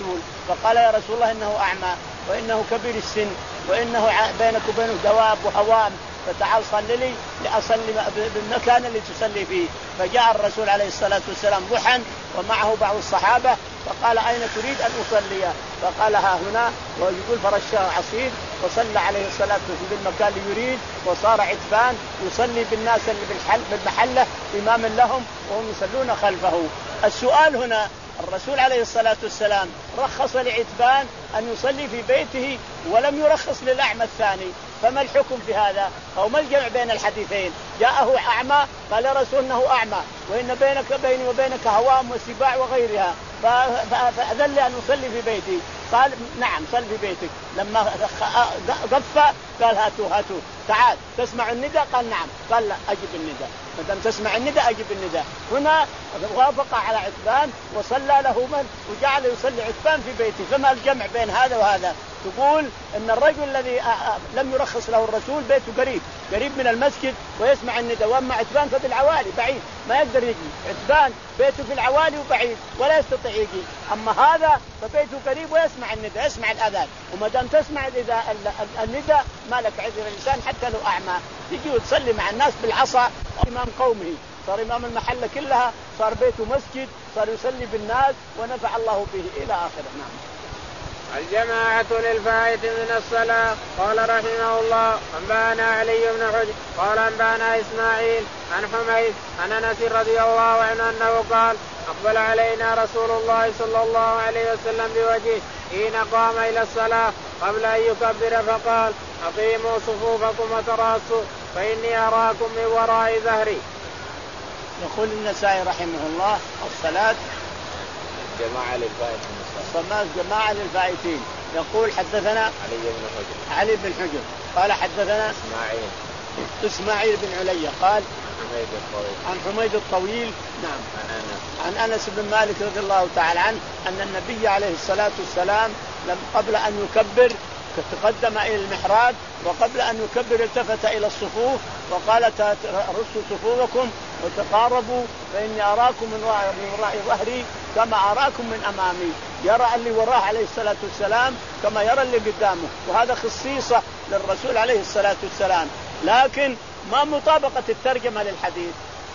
فقال يا رسول الله إنه أعمى وإنه كبير السن وإنه بينك وبينه دواب وهوام، فتعال صلي لي لأصلي بالمكان اللي تصلي فيه. فجاء الرسول عليه الصلاة والسلام ضحى ومعه بعض الصحابة، فقال أين تريد أن أصلي؟ فقال ها هنا، ويقول فرشه عصير وصلى عليه الصلاة والسلام بالمكان اللي يريد، وصار عتبان يصلي بالناس اللي بالمحلة إماما لهم وهم يصلون خلفه. السؤال هنا، الرسول عليه الصلاة والسلام رخص لعتبان أن يصلي في بيته ولم يرخص للأعمى الثاني، فما الحكم في هذا؟ أو ما الجمع بين الحديثين؟ جاءه أعمى قال يا رسول إنه أعمى وإن بينك بيني وبينك هوام وسباع وغيرها فأذن لي أن أصلي في بيتي. قال نعم صل في بيتك. لما ضف قال هاتوا هاتوا تعال تسمع النداء؟ قال نعم. قال لا أجب النداء، ما دام تسمع النداء أجب النداء. هنا وافق على عتبان وصلى له من وجعل يصلي عتبان في بيته. فما الجمع بين هذا وهذا؟ تقول ان الرجل الذي لم يرخص له الرسول بيته قريب قريب من المسجد ويسمع النداء، واما عتبان فبالعوالي بعيد ما يقدر يجي. عتبان بيته في العوالي وبعيد ولا يستطيع يجي، اما هذا فبيته قريب ويسمع النداء يسمع الاذان. وما دام تسمع اذا النداء ما لك عذر الانسان حتى لو اعمى تجي وتصلي مع الناس بالعصا. امام قومه صار امام المحله كلها، صار بيته مسجد، صار يصلي بالناس ونفع الله به الى اخره. نعم. الجماعة للفائت من الصلاة. قال رحمه الله أنبانا علي بن حجر قال أنبانا إسماعيل عن حميد عن أنس رضي الله عنه أنه قال أقبل علينا رسول الله صلى الله عليه وسلم بوجهه حين قام إلى الصلاة قبل أن يكبر فقال أقيموا صفوفكم وتراصوا فإني أراكم من وراء ظهري. يقول النسائي رحمه الله الصلاة جماعة للفائت من الصلاة. الصلاة جماعة للفائتين. يقول حدثنا علي بن حجر علي بن حجر قال حدثنا إسماعيل إسماعيل بن علي قال حميد الطويل عن حميد الطويل نعم عن أنس عن أنس بن مالك رضي الله تعالى عنه أن النبي عليه الصلاة والسلام لم قبل أن يكبر تقدم إلى المحراب وقبل أن يكبر التفت إلى الصفوف وقال رصوا صفوفكم وتقاربوا فإني أراكم من وراء ظهري كما أراكم من أمامي. يرى اللي وراه عليه الصلاة والسلام كما يرى اللي قدامه، وهذا خصيصة للرسول عليه الصلاة والسلام. لكن ما مطابقة الترجمة للحديث.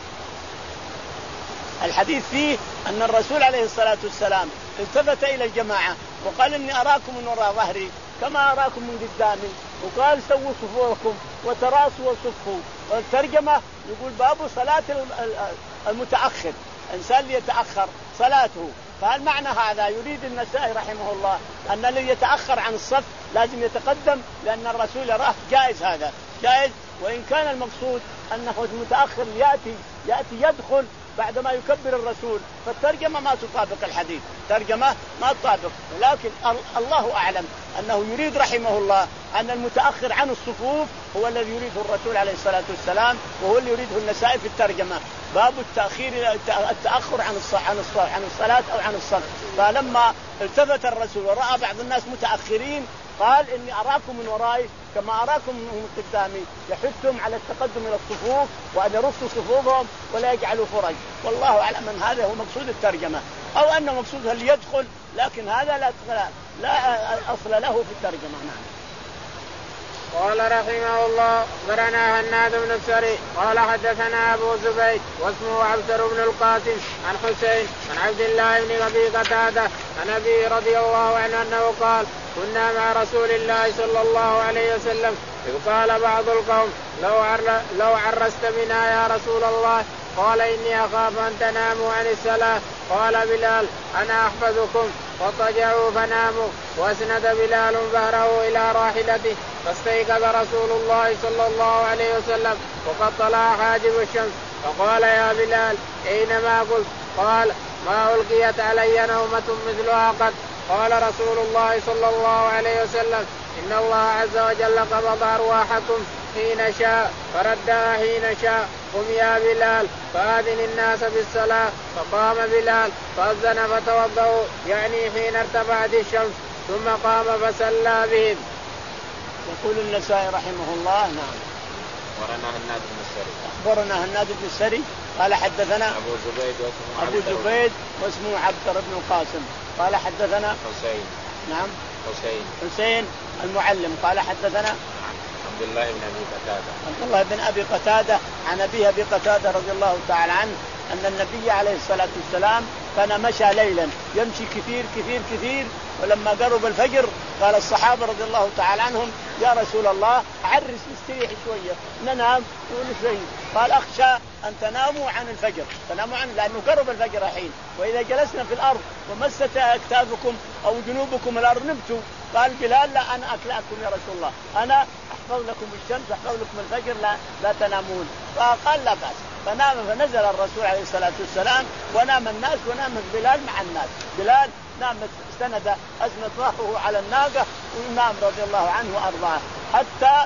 الحديث فيه أن الرسول عليه الصلاة والسلام التفت إلى الجماعة وقال إني أراكم من وراء ظهري كما أراكم من قدامي، وقال سووا صفوفكم وتراصوا وصفوا. والترجمة يقول باب صلاة المتأخر، إنسان يتأخر صلاته. فهل معنى هذا يريد النسائي رحمه الله أن الذي يتأخر عن الصف لازم يتقدم لأن الرسول يراه جائز؟ هذا جائز، وإن كان المقصود أنه المتأخر يأتي يأتي يدخل بعدما يكبر الرسول، فالترجمة ما تطابق الحديث، ترجمة ما تطابق. ولكن الله أعلم أنه يريد رحمه الله أن المتأخر عن الصفوف هو الذي يريده الرسول عليه الصلاة والسلام، وهو اللي يريده النسائي في الترجمة، باب التأخير التأخر عن عن عن الصلاة أو عن الصف. فلما التفت الرسول ورأى بعض الناس متأخرين قال إني أراكم من ورائي كما أراكم من قدامي، يحثهم على التقدم إلى الصفوف وأن يرصوا صفوفهم ولا يجعلوا فرج. والله أعلم أن هذا هو مقصود الترجمة، أو أن مقصودها اللي يدخل، لكن هذا لا لا أصل له في الترجمة. نعم. قال رحمه الله أخبرنا هناد بن السري قال حدثنا أبو زبيد واسمه عبدر بن القاسم عن حسين عن عبد الله بن أبي قتادة عن أبي رضي الله عنه أنه قال كنا مع رسول الله صلى الله عليه وسلم إذ قال بعض القوم لو, عر لو عرست بنا يا رسول الله قال إني أخاف أن تناموا عن الصلاة. قال بلال أنا أحفظكم، فاضطجعوا فناموا، واسند بلال ظهره إلى راحلته فاستيقظ رسول الله صلى الله عليه وسلم وقد طلع حاجب الشمس فقال يا بلال أينما قلت؟ قال ما ألقيت علي نومة مثلها قد. قال رسول الله صلى الله عليه وسلم إن الله عز وجل قبض أرواحكم حين شاء فردها حين شاء، قم يا بلال فآذن الناس بالصلاة. فقام بلال فأذن فتوضأوا يعني حين ارتفعت الشمس ثم قام فصلى بهم. يقول النسائي رحمه الله نعم. أخبرنا هناد بن السري أخبرنا هناد بن السري قال حدثنا أبو زبيد واسمه أبو زبيد واسمه عبد بن القاسم قال حدثنا حسين نعم. حسين. حسين المعلم قال حدثنا عبد الله بن أبي قتادة. عبد الله بن أبي قتادة عن أبيه أبي قتادة رضي الله تعالى عنه أن النبي عليه الصلاة والسلام كان مشى ليلا يمشي كثير كثير كثير، ولما قرب الفجر قال الصحابة رضي الله تعالى عنهم يا رسول الله عرس نستريح شوية ننام ونشوي. قال أخشى أن تناموا عن الفجر، تناموا عن لأنه قرب الفجر حين، وإذا جلسنا في الأرض ومست أكتافكم أو جنوبكم الأرض نبتوا. قال بلال لا أنا أكلأكم يا رسول الله، أنا أحفظ لكم الشمس أحفظ لكم الفجر لا, لا تنامون. فقال لا بأس، فنام فنزل الرسول عليه الصلاة والسلام ونام الناس ونام بلال مع الناس. بلال نام استند أسند ظهره على الناقة ونام رضي الله عنه وأرضاه حتى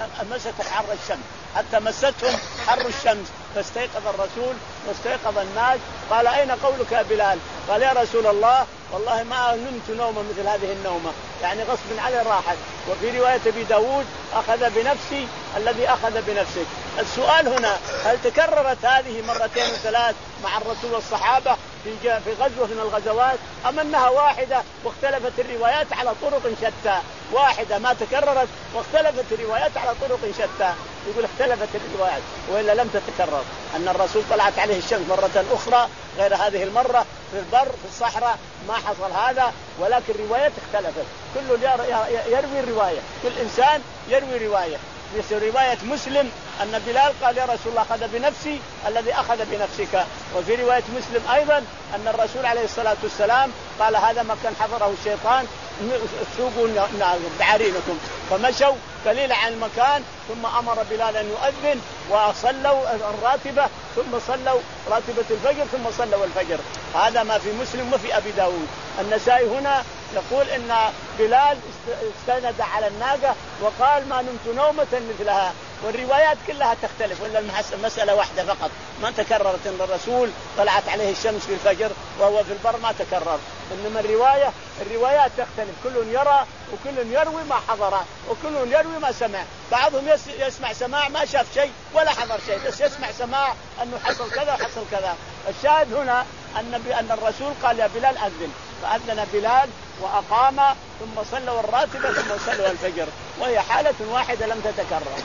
مسكت حر الشمس، حتى مستهم حر الشمس، فاستيقظ الرسول واستيقظ الناس. قال أين قولك يا بلال؟ قال يا رسول الله والله ما نمت نوما مثل هذه النومة، يعني غصب علي راحت. وفي رواية أبي داود أخذ بنفسي الذي أخذ بنفسك. السؤال هنا هل تكررت هذه مرتين وثلاث مع الرسول والصحابة في في غزوة من الغزوات أم أنها واحدة واختلفت الروايات على طرق شتى؟ واحدة ما تكررت واختلفت الروايات على طرق شتى. يقول اختلفت الروايات وإلا لم تتكرر، أن الرسول طلعت عليه الشمس مرة أخرى غير هذه المرة في البر في الصحراء ما حصل هذا، ولكن الروايات اختلفت. كل يروي الرواية، كل إنسان يروي رواية. مثل رواية مسلم أن بلال قال يا رسول الله أخذ بنفسي الذي أخذ بنفسك. وفي رواية مسلم أيضا أن الرسول عليه الصلاة والسلام قال هذا ما كان حضره الشيطان سوقوا بعرينكم، فمشوا قليلا عن المكان ثم أمر بلال أن يؤذن وصلوا الراتبة ثم صلوا راتبة الفجر ثم صلوا الفجر. هذا ما في مسلم وفي أبي داود. النسائي هنا يقول إن بلال استند على الناقة وقال ما نمت نومة مثلها. والروايات كلها تختلف ولا المسألة واحدة فقط ما تكررت أن الرسول طلعت عليه الشمس في الفجر وهو في البر ما تكرر. إنما الرواية الروايات تختلف، كل يرى وكل يروي ما حضر وكل يروي ما سمع. بعضهم يسمع سماع ما شاف شيء ولا حضر شيء، بس يسمع سماع أنه حصل كذا وحصل كذا. الشاهد هنا أن أن الرسول قال يا بلال أذن، فأذن بلال وأقام ثم صلوا الراتبة ثم صلوا الفجر، وهي حالة واحدة لم تتكرر.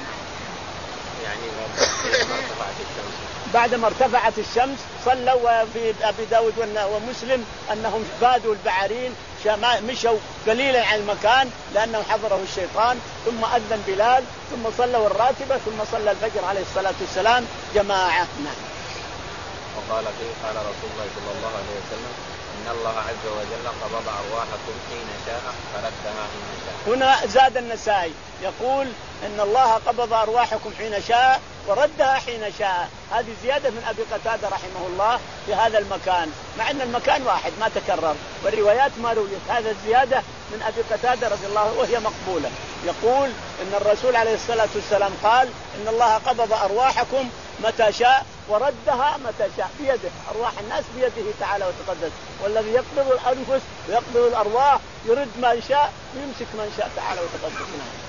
يعني بعد ما ارتفعت الشمس صلوا. في أبي داود ومسلم أنهم بادوا البعرين مشوا قليلا عن المكان لأنه حضره الشيطان، ثم أذن بلال ثم صلوا الراتبة ثم صلى الفجر عليه الصلاة والسلام جماعة. نعم. وقال فيه قال رسول الله صلى الله عليه وسلم إن الله عز وجل قبض أرواحكم حين شاء فردها حين شاء. هنا زاد النسائي يقول إن الله قبض أرواحكم حين شاء وردها حين شاء. هذه زيادة من أبي قتادة رحمه الله في هذا المكان، مع أن المكان واحد ما تكرر والروايات ما رويت. هذا الزيادة من أبي قتادة رضي الله عنه وهي مقبولة. يقول إن الرسول عليه الصلاة والسلام قال إن الله قبض أرواحكم متى شاء وردها متى شاء، بيده أرواح الناس بيده تعالى وتقدس، والذي يقبض الأنفس ويقبض الأرواح يرد ما شاء ويمسك من شاء تعالى وتقدس.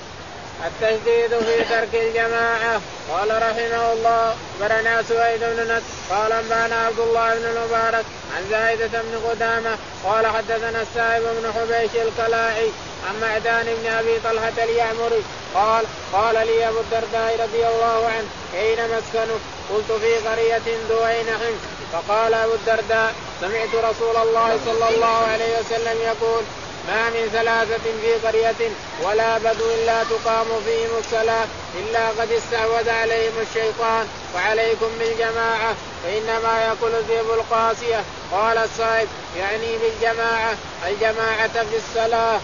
التجديد في ترك الجماعة. قال رحمه الله برنا سويد بن نصر قال انبانا عبد الله بن المبارك عن زايدة بن قدامة قال حدثنا السائب بن حبيش الكلاعي عن معدان بن أبي طلحة اليعمري قال قال لي أبو الدرداء رضي الله عنه حين مسكنك؟ قلت في قرية دوين حمص. فقال أبو الدرداء سمعت رسول الله صلى الله عليه وسلم يقول ما من ثلاثة في قرية ولا بدو إلا تقام فيهم الصلاة إلا قد استعوذ عليهم الشيطان وعليكم بالجماعة فإنما يأكل الذئب القاسية. قال الصائب يعني بالجماعة الجماعة في الصلاة.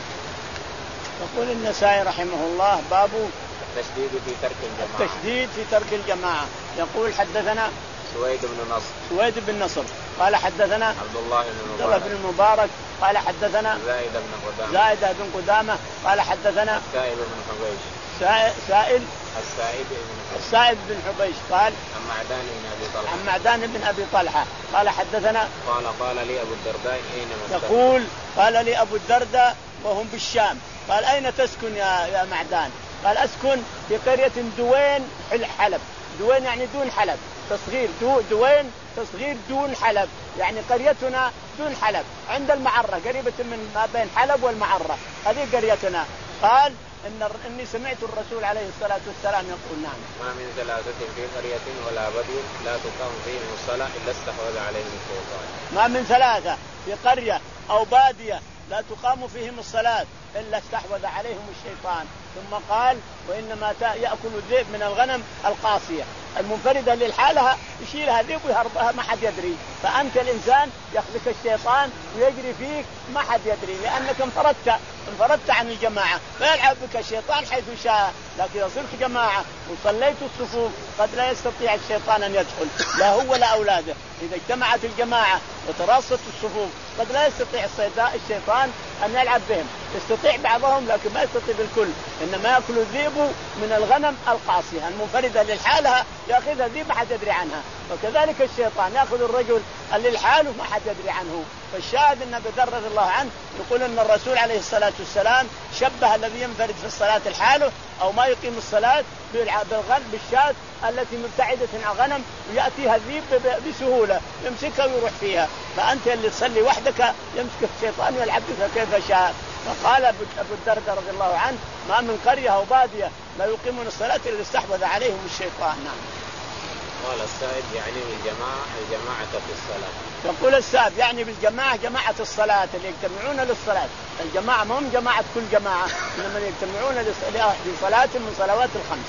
يقول النسائي رحمه الله باب التشديد في ترك الجماعة. التشديد في ترك الجماعة. يقول حدثنا سويد بن نصر سويد بن نصر قال حدثنا عبد الله بن المبارك, بن المبارك قال حدثنا زائدة بن قدامة زائدة بن قدامة قال حدثنا السائب بن حبيش سائل السائب بن السائب بن حبيش قال عن معدان بن أبي طلحة عن معدان بن أبي طلحة قال حدثنا قال قال لي أبو الدرداء أين مسكن؟ يقول قال لي أبو الدرداء وهم بالشام. قال أين تسكن يا يا معدان؟ قال أسكن في قرية دوين حلب. دوين يعني دون حلب، تصغير دو دوين تصغير دون حلب، يعني قريتنا دون حلب عند المعرة قريبة من ما بين حلب والمعرة، هذه قريتنا. قال إن إني سمعت الرسول عليه الصلاة والسلام يقول نعم ما من ثلاثة في قرية ولا بدو لا تقام فيهم الصلاة إلا استحوذ عليهم الشيطان. ما من ثلاثة في قرية أو بادية لا تقام فيهم الصلاة إلا استحوذ عليهم الشيطان. ثم قال وإنما يأكل الذئب من الغنم القاصية المنفردة للحالها يشيلها ذئب ويهربها ما حد يدري. فأنت الإنسان يأخذك الشيطان ويجري فيك ما حد يدري لأنك انفردت انفردت عن الجماعة فيلعب بك الشيطان حيث شاء. لكن إذا صرت جماعة وصليت الصفوف قد لا يستطيع الشيطان أن يدخل لا هو ولا أولاده. إذا اجتمعت الجماعة وتراصت الصفوف قد لا يستطيع الشيطان أن يلعب بهم. يستطيع بعضهم لكن ما يستطيع بالكل. إنما يأكل الذئب من الغنم القاصية المنفردة للحالها يأخذها ذئب ما حد يدري عنها. وكذلك الشيطان يأخذ الرجل اللي لحاله ما حد يدري عنه. فالشاهد أن أبي ذر رضي الله عنه يقول أن الرسول عليه الصلاة والسلام شبه الذي ينفرد في الصلاة الحاله أو ما يقيم الصلاة بالغنم بالشاة التي مبتعدة عن غنم ويأتيها الذئب بسهولة يمسكها ويروح فيها. فأنت اللي تصلي وحدك يمسك الشيطان ويلعب بك كيف شاء. فقال أبو الدرداء رضي الله عنه ما من قرية أو بادية لا يقيمون الصلاة إلا استحوذ عليهم الشيطان. نعم. قال السائب يعني بالجماعة الجماعة في الصلاة. يقول السائب يعني بالجماعة جماعة الصلاة اللي يجتمعون للصلاة. الجماعة ما هم جماعة كل جماعة إنما يجتمعون لصلاة من صلوات الخمس.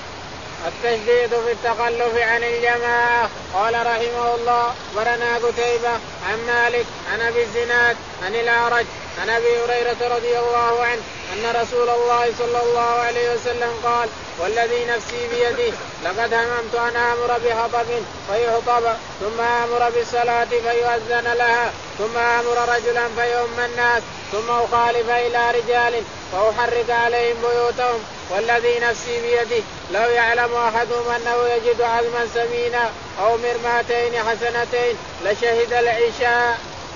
التشديد في التخلف عن الجماعة. قال رحمه الله برنا قتيبة عن مالك عن أبي الزناد عن الأعرج عن أبي هريرة رضي الله عنه أن رسول الله صلى الله عليه وسلم قال والذي نفسي بيده لقد هممت أن آمر بخطب فيخطب ثم آمر بالصلاة فيؤذن لها ثم آمر رجلا فيؤم الناس ثم أخالف إلى رجال فأحرك عليهم بيوتهم والذي نفسي بيده لو يعلم أحدهم أنه يجد عظما سمينا أو مرماتين حسنتين لشهد العشاء.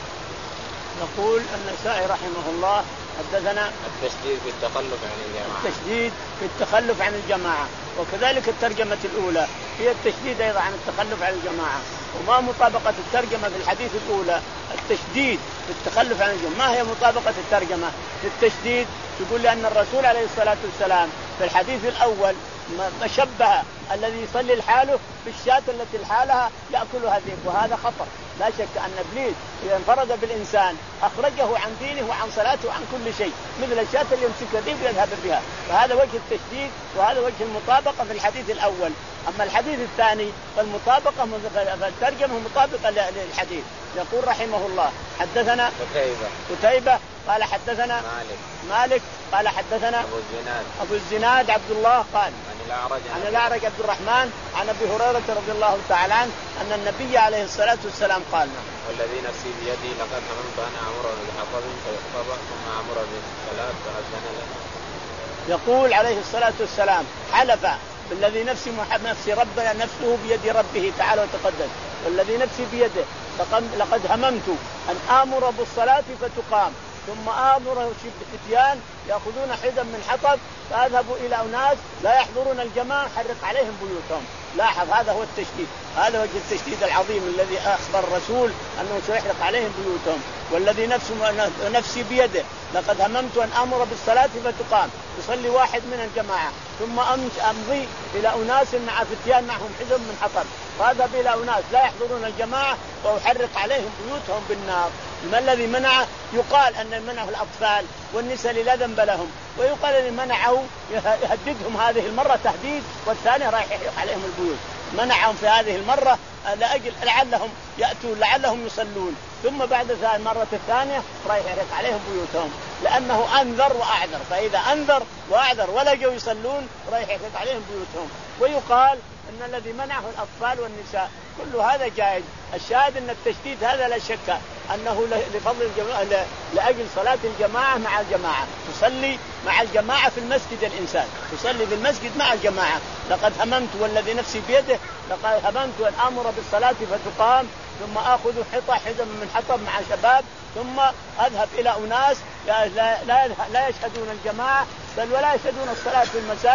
يقول النسائي رحمه الله حدثنا التشديد في التخلف عن الجماعة. التشديد في التخلف عن الجماعة وكذلك الترجمة الأولى هي التشديد أيضا عن التخلف عن الجماعة. وما مطابقة الترجمة في الحديث الأولى التشديد في التخلف عن الجماعة. ما هي مطابقة الترجمة في التشديد؟ تقول لأن الرسول عليه الصلاة والسلام في الحديث الأول ما شبه الذي يصلي لحاله بالشاة التي لحالها يأكلها ذئب وهذا خطأ. لا شك أن إبليس إذا انفرد بالإنسان أخرجه عن دينه وعن صلاته وعن كل شيء مثل الشاة اللي يمسكها ذئب ويذهب بها. فهذا وجه التشديد وهذا وجه المطابقة في الحديث الأول. أما الحديث الثاني فالمطابقة فالترجمة مطابقة للحديث. يقول رحمه الله حدثنا قتيبة قتيبة قال حدثنا مالك مالك قال حدثنا أبو الزناد أبو الزناد عبد الله قال عن الأعرج عن الأعرج عبد الرحمن عن أبي هريرة رضي الله تعالى عنه أن النبي عليه الصلاة والسلام قال والذي نفسي بيدي لقد هممت أن أمر بحطب فيخطب ثم أمر بالصلاة فأذن له. يقول عليه الصلاة والسلام حلف بالذي نفسي نفسي ربنا نفسه بيد ربه تعالى وتقدس والذي نفسي بيده لقد هممت أن آمر بالصلاة فتقام ثم آمر فتيان يأخذون حزم من حطب فأذهبوا إلى أناس لا يحضرون الجماعة حرق عليهم بيوتهم. لاحظ هذا هو التشديد. هذا وجه التشديد العظيم الذي أخبر الرسول أنه سيحرق عليهم بيوتهم. والذي نفسي بيده لقد هممت أن آمر بالصلاة فتقام يصلي واحد من الجماعة ثم أمضي إلى أناس مع فتيان معهم حزم من حطب فأذهب إلى أناس لا يحضرون الجماعة وأحرق عليهم بيوتهم بالنار. ما الذي منعه؟ يقال أن منعه الأطفال والنساء لا ذنب لهم ويقال أن منعه يهددهم هذه المرة تهديد والثانية رايح يحرق عليهم البيوت. منعهم في هذه المرة لأجل لعلهم يأتوا لعلهم يصلون ثم بعد ذلك المرة الثانية رايح يحرق عليهم بيوتهم لأنه أنذر وأعذر. فإذا أنذر وأعذر ولا جو يصلون رايح يحرق عليهم بيوتهم. ويقال أن الذي منعه الأطفال والنساء كل هذا جائز. الشاهد أن التشديد هذا لا شك أنه لفضل الجماعة لأجل صلاة الجماعة مع الجماعة. تصلي مع الجماعة في المسجد الإنسان تصلي في المسجد مع الجماعة. لقد هممت والذي نفسي بيده لقد هممت أن آمر بالصلاة فتقام ثم آخذ حطة حزم من حطب مع شباب ثم أذهب إلى أناس لا, لا, لا, لا يشهدون الجماعة بل ولا يشهدون الصلاة في المساجد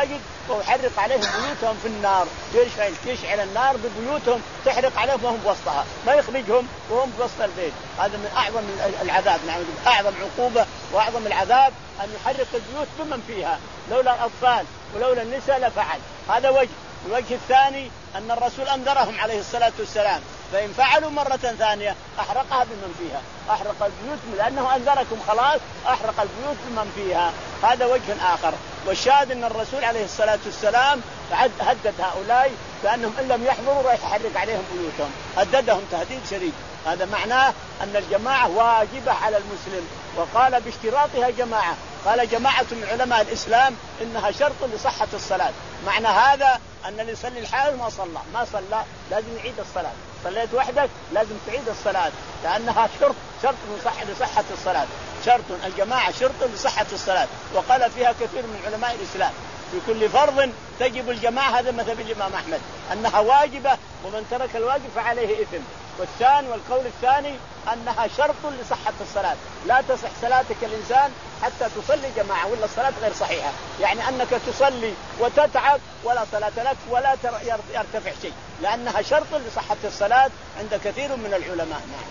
وأحرق عليهم بيوتهم في النار، يشعل يشعل النار ببيوتهم تحرق عليهم وهم بوسطها، ما يخرجهم وهم بوسط البيت. هذا من أعظم العذاب، نعم أعظم عقوبة وأعظم العذاب أن يحرق البيوت بمن فيها، لولا الأطفال ولولا النساء لفعل. هذا وجه. الوجه الثاني أن الرسول أنذرهم عليه الصلاة والسلام، فإن فعلوا مرة ثانية أحرقها بمن فيها، أحرق البيوت لأنه أنذركم خلاص، أحرق البيوت بمن فيها. هذا وجه آخر. والشاهد أن الرسول عليه الصلاة والسلام هدد هؤلاء بأنهم إن لم يحضروا راح يحرق عليهم بيوتهم، هددهم تهديد شديد. هذا معناه أن الجماعة واجبة على المسلم، وقال باشتراطها جماعة. قال جماعة من علماء الإسلام إنها شرط لصحة الصلاة. معنى هذا أن اللي يصلي الحال ما صلى ما صلى لازم يعيد الصلاة، صليت وحدك لازم تعيد الصلاة، لأنها شرط شرط لصحة لصحة الصلاة. شرط الجماعة شرط لصحة الصلاة، وقال فيها كثير من علماء الإسلام في كل فرض تجب الجماعة. هذا مثل الإمام أحمد أنها واجبة، ومن ترك الواجب فعليه إثم. والثاني والقول الثاني أنها شرط لصحة الصلاة، لا تصح صلاتك الإنسان حتى تصلي جماعة ولا الصلاة غير صحيحة، يعني أنك تصلي وتتعب ولا صلاة لك ولا يرتفع شيء، لأنها شرط لصحة الصلاة عند كثير من العلماء. نعم.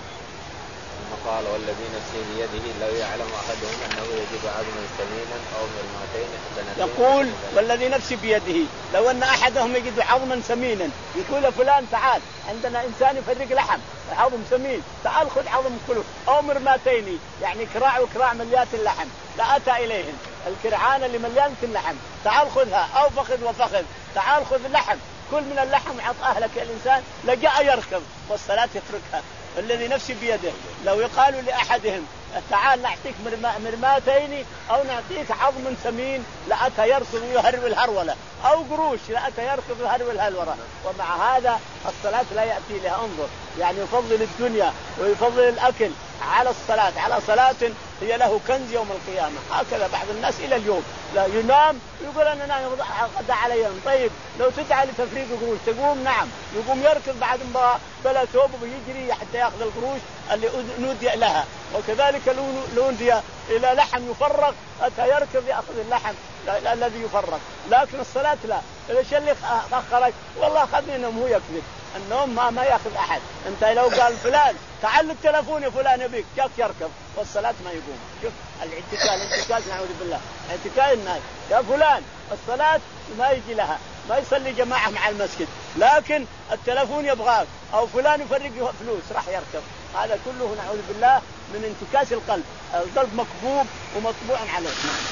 قال والذي نفسي بيده لو يعلم أحدهم أنه يجب عظما ثمينا أو مرمتين حسنتين. يقول والذي نفسي بيده لو أن أحدهم يجد عظما ثمينا، يقول فلان تعال عندنا إنسان يفرق لحم عظم ثمين، تعال خذ عظم كله، أو مرمتين يعني كراع وكراع مليات اللحم، لأتى إليهم الكرعان اللي مليانة اللحم، تعال خذها، أو فخذ وفخذ، تعال خذ اللحم، كل من اللحم يعط أهلك الإنسان، لجاء يركض والصلاة يتركها. الذي نفسي بيده لو يقال لأحدهم تعال نعطيك مرماتين أو نعطيك عظم ثمين لأتى يركض ويهرول الهرولة، أو قروش لأتى يركض ويهرول الهرولة. ومع هذا الصلاة لا يأتي لها. انظر يعني يفضل الدنيا ويفضل الأكل على الصلاة، على صلاة هي له كنز يوم القيامة. هكذا بعض الناس إلى اليوم لا ينام يقول أنا نام غدا علي. طيب لو تدعى لتفريق قروش تقوم؟ نعم يقوم يركض بعد ما بلا ثوب ويجري حتى يأخذ القروش اللي نودي لها. وكذلك لو ندي إلى لحم يفرق أتى يركض يأخذ اللحم الذي يفرق. لكن الصلاة لا. إيش اللي أخرك؟ والله خذني نوم، هو يكذب النوم ما ما يأخذ أحد. أنت لو قال فلان تعال التلفون يا فلان يبيك جاك يركض والصلاة ما يقوم. شوف الاعتكال الاعتكال نعوذ بالله اعتكال الناس يا فلان الصلاة ما يجي لها، ما يصلي جماعة مع المسجد، لكن التلفون يبغاك أو فلان يفرق فلوس راح يركض. هذا كله نعوذ بالله من انتكاس القلب. القلب مكبوب ومطبوع عليه.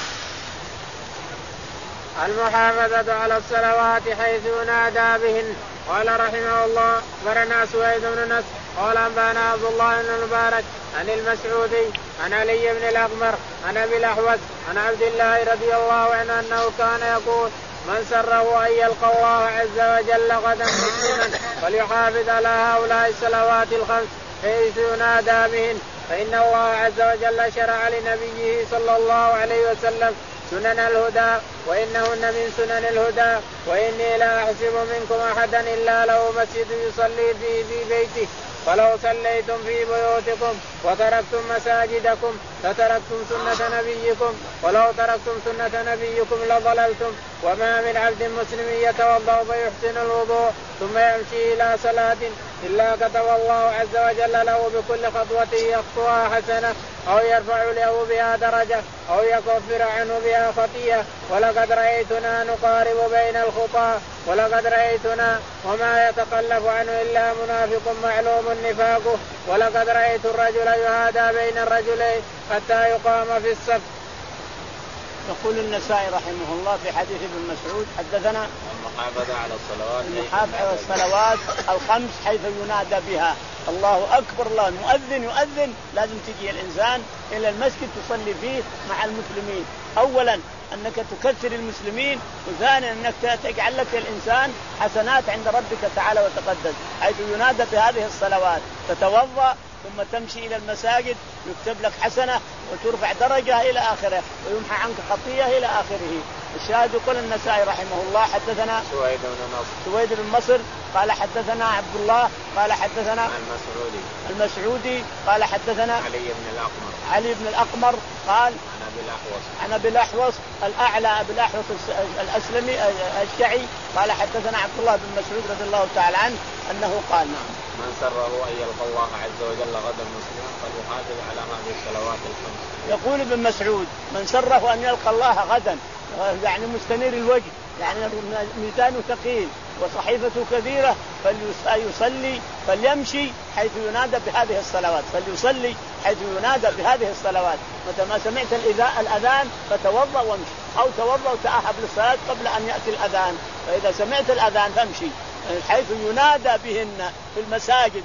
المحافظة على الصلوات حيث ينادى بهن. قال رحمه الله أخبرنا سويد بن نصر قال أنبانا عبد الله بن المبارك عن المسعودي عن علي بن الأغمر عن أبي الأحوص عن عبد الله رضي الله عنه أنه كان يقول من سره أن يلقى الله عز وجل غدا مسلما فليحافظ على هؤلاء الصلوات الخمس حيث ينادى بهن، فإن الله عز وجل شرع لنبيه صلى الله عليه وسلم سنن الهدى وإنهن من سنن الهدى، وإني لا أحسب منكم أحدا إلا له مسجد يصلي فيه في بيته، فلو صليتم في بيوتكم وتركتم مساجدكم فتركتم سنة نبيكم، ولو تركتم سنة نبيكم لضللتم. وما من عبد مسلم يتوضأ فيحسن الوضوء ثم يمشي إلى صلاة إلا كتب الله عز وجل له بكل خطوة يخطوها حسنة أو يرفع له بها درجة أو يكفر عنه بها خطيئة. ولقد رأيتنا نقارب بين الخطى ولقد رأيتنا وما يتخلف عنه إلا منافق معلوم نفاقه. ولقد رأيت الرجل يهادى بين الرجلين حتى يقام في الصف. يقول النسائي رحمه الله في حديث ابن مسعود حدثنا المحافظة على الصلوات المحافظة على الصلوات الخمس حيث ينادى بها. الله أكبر الله مؤذن يؤذن لازم تجي الإنسان إلى المسجد تصلي فيه مع المسلمين. أولا أنك تكثر المسلمين، وثانيا أنك تجعل لك الإنسان حسنات عند ربك تعالى وتقدس حيث ينادى بهذه الصلوات. تتوضأ ثم تمشي إلى المساجد يكتب لك حسنة وترفع درجة إلى آخره ويمحى عنك خطيئة إلى آخره. الشاهد يقول النسائي رحمه الله حدثنا سويد بن نصر سويد بن مصر قال حدثنا عبد الله قال حدثنا المسعودي المسعودي قال حدثنا علي بن الأقمر علي بن الأقمر قال عن أبي الأحوص عن أبي الأحوص الأعلى أبي الأحوص الأسلمي الشعي قال حدثنا عبد الله بن مسعود رضي الله تعالى عنه أنه قال نعم من سره أن يلقى الله عز وجل غدا مسلما فليحافظ على هذه الصلوات الخمس. يقول ابن مسعود من سره أن يلقى الله غدا يعني مستنير الوجه يعني ميزانه ثقيل وصحيفته كبيرة فليصلي فليمشي حيث ينادى بهذه الصلوات فليصلي حيث ينادى بهذه الصلوات. متى ما سمعت الأذان فتوضأ وامشي أو توضأ وتأهب للصلاة قبل أن يأتي الأذان. فإذا سمعت الأذان فامشي حيث ينادى بهن في المساجد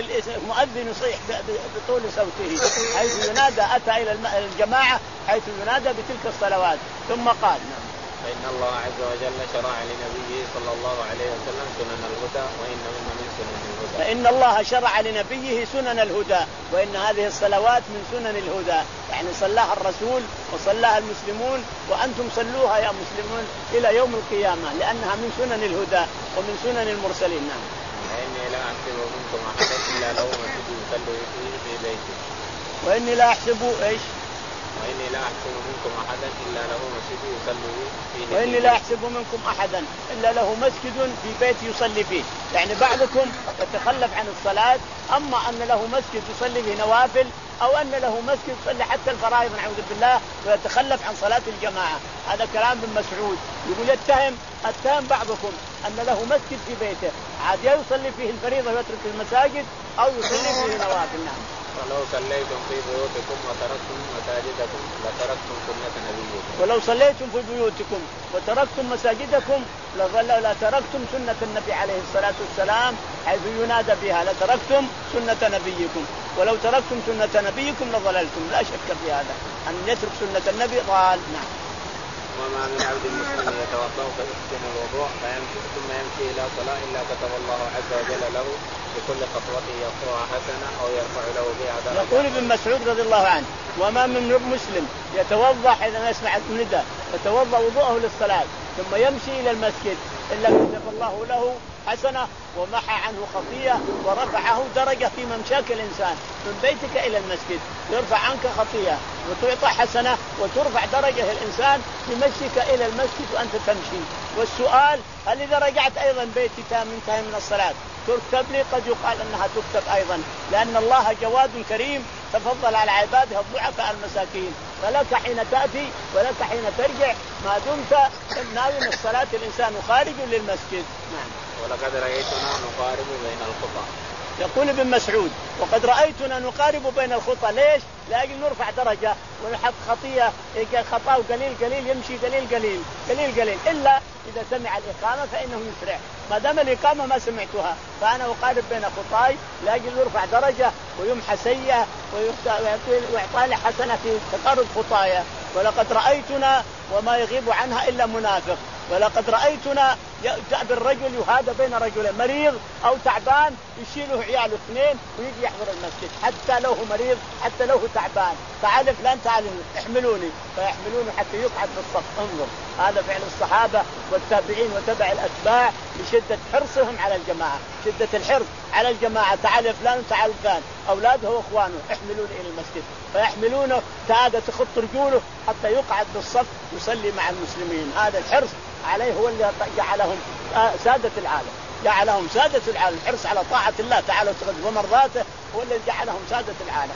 المؤذن يصيح بطول صوته حيث ينادى أتى إلى الجماعة حيث ينادى بتلك الصلوات. ثم قال فإن الله عز وجل شرع لنبيه صلى الله عليه وسلم سنن الهدى وإن من سنن الهدى فإن الله شرع لنبيه سنن الهدى وإن هذه الصلوات من سنن الهدى يعني صلاها الرسول وصلاها المسلمون وأنتم صلوها يا مسلمون إلى يوم القيامة لأنها من سنن الهدى ومن سنن المرسلين. نعم. وإني لا أحسب منكم أحدا إلا له مسجد يصلي فيه في بيته. وإني لا أحسب إيش وإني لا أحسب منكم أحدا إلا له مسجد يصلي فيه وإني لا أحسب منكم أحدا إلا له مسجد في بيت يصلي فيه يعني بعضكم يتخلف عن الصلاة أما أن له مسجد يصلي فيه نوافل أو أن له مسجد يصلي حتى الفرائض نعوذ بالله ويتخلف عن صلاة الجماعة. هذا كلام ابن مسعود يقول يتهم اتهم بعضكم أن له مسجد في بيته عاد يصلي فيه الفريضة ويترك المساجد أو يصلي فيه نوافل. نعم. ولو صليتم في بيوتكم وتركتم مساجدكم لتركتم سنة نبيكم ولو صليتم في بيوتكم وتركتم مساجدكم لتركتم سنة النبي عليه الصلاة والسلام حيث ينادى بها لتركتم سنة نبيكم ولو تركتم سنة نبيكم لضللتم لا شك في هذا أن يترك سنة النبي ضال. نعم. وما من عبد مسلم يتوضأ فيحسن الوضوء فيمشي ثم يمشي إلى صلاة إلا كتب الله عز وجل له بكل خطوة يخطوها حسنة أو يرفع له بها درجة. يقول ابن مسعود رضي الله عنه وما من مسلم يتوضأ حينما يسمع النداء فتوضأ وضوءه للصلاة ثم يمشي إلى المسجد إلا كتب الله له حسنة ومحى عنه خطيئة ورفعه درجة في ممشاك الإنسان من بيتك إلى المسجد يرفع عنك خطيئة وتعطى حسنة وترفع درجة الإنسان بمشيك إلى المسجد وأنت تمشي. والسؤال هل إذا رجعت أيضا بيتك منتهي من الصلاة تكتب لي؟ قد يقال أنها تكتب أيضا لأن الله جواد كريم تفضل على عباده الضعفاء المساكين فلك حين تأتي ولك حين ترجع ما دمت ناوي الصلاة الإنسان خارج للمسجد. نعم. ولقد رأيتنا نقارب بين الخطى. يقول ابن مسعود وقد رأيتنا نقارب بين الخطى. ليش؟ لأجل نرفع درجة ونحط خطية خطأ قليل قليل يمشي قليل قليل قليل قليل إلا إذا سمع الإقامة فإنه يسرع. ما دام الإقامة ما سمعتها فأنا أقارب بين خطاي لأجل نرفع درجة ويمحى سيئة ويعطى لي حسنة في تقارب خطايا. ولقد رأيتنا وما يغيب عنها إلا منافق. ولقد رأيتنا يأتي بالرجل يهادى بين رجلين مريض أو تعبان يشيله عياله اثنين ويجي يحضر المسجد حتى لو هو مريض حتى لو هو تعبان تعال فلان تعال احملوني فيحملونه حتى يقعد في الصف. انظر هذا فعل الصحابة والتابعين وتبع الأتباع لشدة حرصهم على الجماعة شدة الحرص على الجماعة. تعال فلان تعال فلان أولاده وإخوانه احملونه إلى المسجد فيحملونه تعال تخط رجوله حتى يقعد بالصف يصلي مع المسلمين. هذا الحرص عليه هو اللي جعلهم سادة العالم جعلهم سادة العالم. الحرص على طاعة الله تعالى ومرضاته هو اللي جعلهم سادة العالم.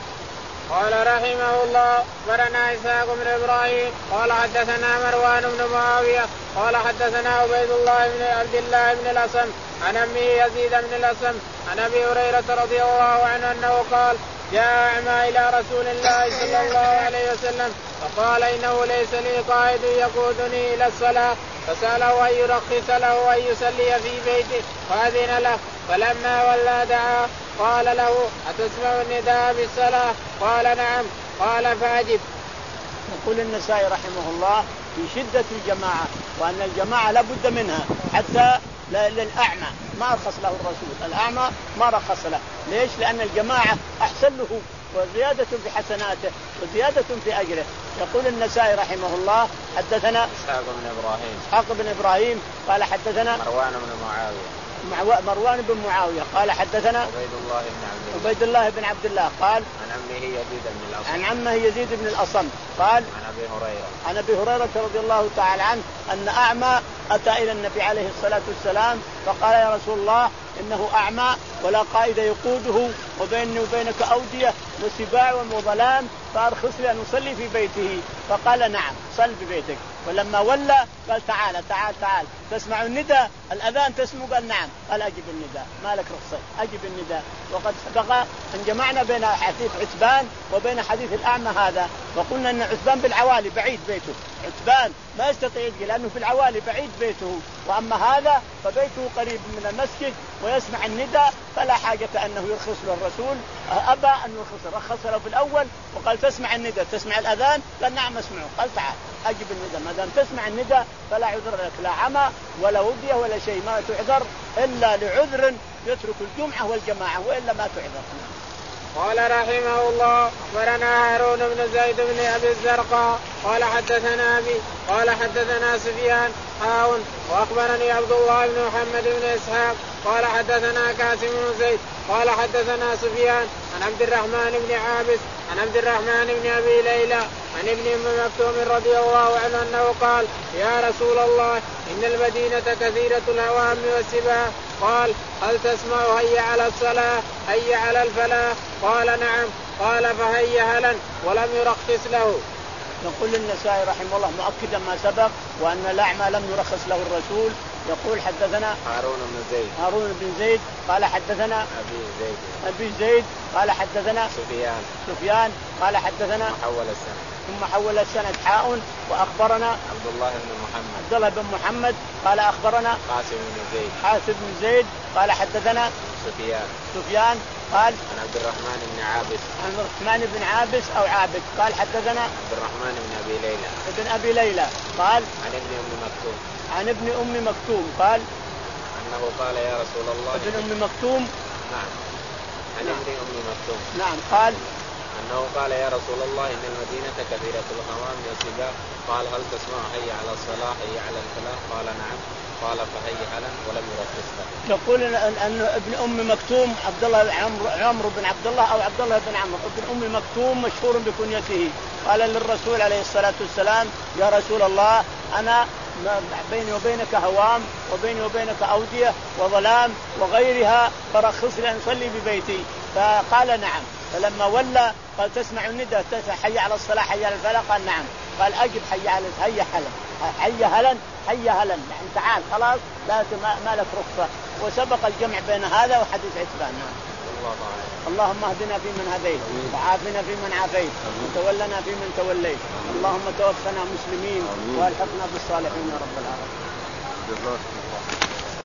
قال رحمه الله أخبرنا إسحاق بن إبراهيم قال حدثنا مروان بن معاوية قال حدثنا عبيد الله بن عبد الله بن الأصم عن أمه يزيد بن الأصم عن أبي هريرة رضي الله عنه أنه قال جاء أعمى إلى رسول الله صلى الله عليه وسلم فقال إنه ليس لي قائد يقودني إلى الصلاة فسأله أن يرخص له أن يصلي في بيته فأذن له فلما ولى دعا قال له أتسمع النداء بالصلاة؟ قال نعم. قال فأجب. يقول النسائي رحمه الله في شدة الجماعة وأن الجماعة لا بد منها حتى للأعمى ما رخص له الرسول. الأعمى ما رخص له. ليش؟ لأن الجماعة أحسن له وزيادة في حسناته وزيادة في أجره. يقول النسائي رحمه الله حدثنا إسحاق بن إبراهيم إسحاق بن إبراهيم قال حدثنا مروان بن معاوية مروان بن معاوية قال حدثنا عبيد الله بن عبد الله عبيد الله بن عبد الله قال عن عمه يزيد بن الأصم عن عمه يزيد بن الأصم قال عن أبي هريرة عن أبي هريرة رضي الله تعالى عنه أن أعمى أتى إلى النبي عليه الصلاة والسلام فقال يا رسول الله إنه أعمى ولا قائد يقوده وبيني وبينك أودية وسباع وظلام فأرخص لي أن أصلي في بيته. فقال نعم صل في بيتك. ولما ولى قال تعال تعال تعال تسمع النداء الأذان تسمع؟ قال نعم. قال أجب النداء ما لك رخصة أجب النداء. وقد سبق أن جمعنا بين حديث عتبان وبين حديث الأعمى هذا وقلنا أن عتبان بالعوالي بعيد بيته. عتبان ما يستطيع يجي لأنه في العوالي بعيد بيته وأما هذا فبيته قريب من المسجد ويسمع النداء فلا حاجة أنه يرخص له الرسول. أبى أن يرخص رخص له في الأول وقال تسمع النداء تسمع الأذان؟ قال نعم أسمعه. قال تعال أجب النداء ما دام تسمع النداء فلا عذر لك لا عمى ولا ودية ولا شيء ما تعذر إلا لعذر يترك الجمعة والجماعة وإلا ما تعذر. قال رحمه الله أخبرنا هارون بن زيد بن أبي الزرقاء قال حدثنا أبي قال حدثنا سفيان حاون وأخبرني عبد الله بن محمد بن إسحاق قال حدثنا كاسم بن زيد قال حدثنا سفيان عن عبد الرحمن بن عابس عن عبد الرحمن بن أبي ليلى عن ابن أم مكتوم رضي الله عنه أنه قال يا رسول الله إن المدينة كثيرة الهوام والسباع قال هل تسمع هيا على الصلاة هيا على الفلاح؟ قال نعم. قال فهيا هلا ولم يرخص له. يقول النسائي رحمه الله مؤكدا ما سبق وأن الأعمى لم يرخص له الرسول. يقول حدثنا هارون بن زيد هارون بن زيد قال حدثنا أبي زيد أبي زيد قال حدثنا سفيان سفيان قال حدثنا محول السنة ثم حول السند حاء وأخبرنا عبد الله بن محمد عبد الله بن محمد قال أخبرنا قاسم بن زيد حاسب بن زيد قال حدثنا سفيان سفيان قال عن عبد الرحمن بن عابس عن الرحمن بن عابس أو عابد قال حدثنا عبد الرحمن بن أبي ليلى ابن أبي ليلى قال عن ابن أم مكتوم عن ابن أم مكتوم قال أنه قال يا رسول الله ابن أم مكتوم نعم عن نعم. ابن أم مكتوم نعم قال أنه قال يا رسول الله إن المدينة كثيرة الغمام والسباع قال هل تسمع هيا على الصلاة هيا على الفلاح؟ قال نعم. قال فهيا هلا ولم يرخص له. يقول أن ابن أم مكتوم عبد الله عمرو عمرو بن عبد الله أو عبد الله بن عمرو ابن أم مكتوم مشهور بكنيته قال للرسول عليه الصلاة والسلام يا رسول الله أنا بيني وبينك هوام وبيني وبينك أودية وظلام وغيرها فرخص لي أن أصلي ببيتي. فقال نعم. فلما ولى قال تسمع النداء حي على الصلاة حي على الفلاح؟ قال نعم. قال أجب حي على هيا هلا حي هلا حي هلا يعني تعال خلاص لا ما لك رخصة. وسبق الجمع بين هذا وحديث عتبان. اللهم اهدنا فيمن هديت وعافنا فيمن عافيت وتولنا فيمن توليت اللهم توفنا مسلمين والحقنا بالصالحين يا رب العالمين.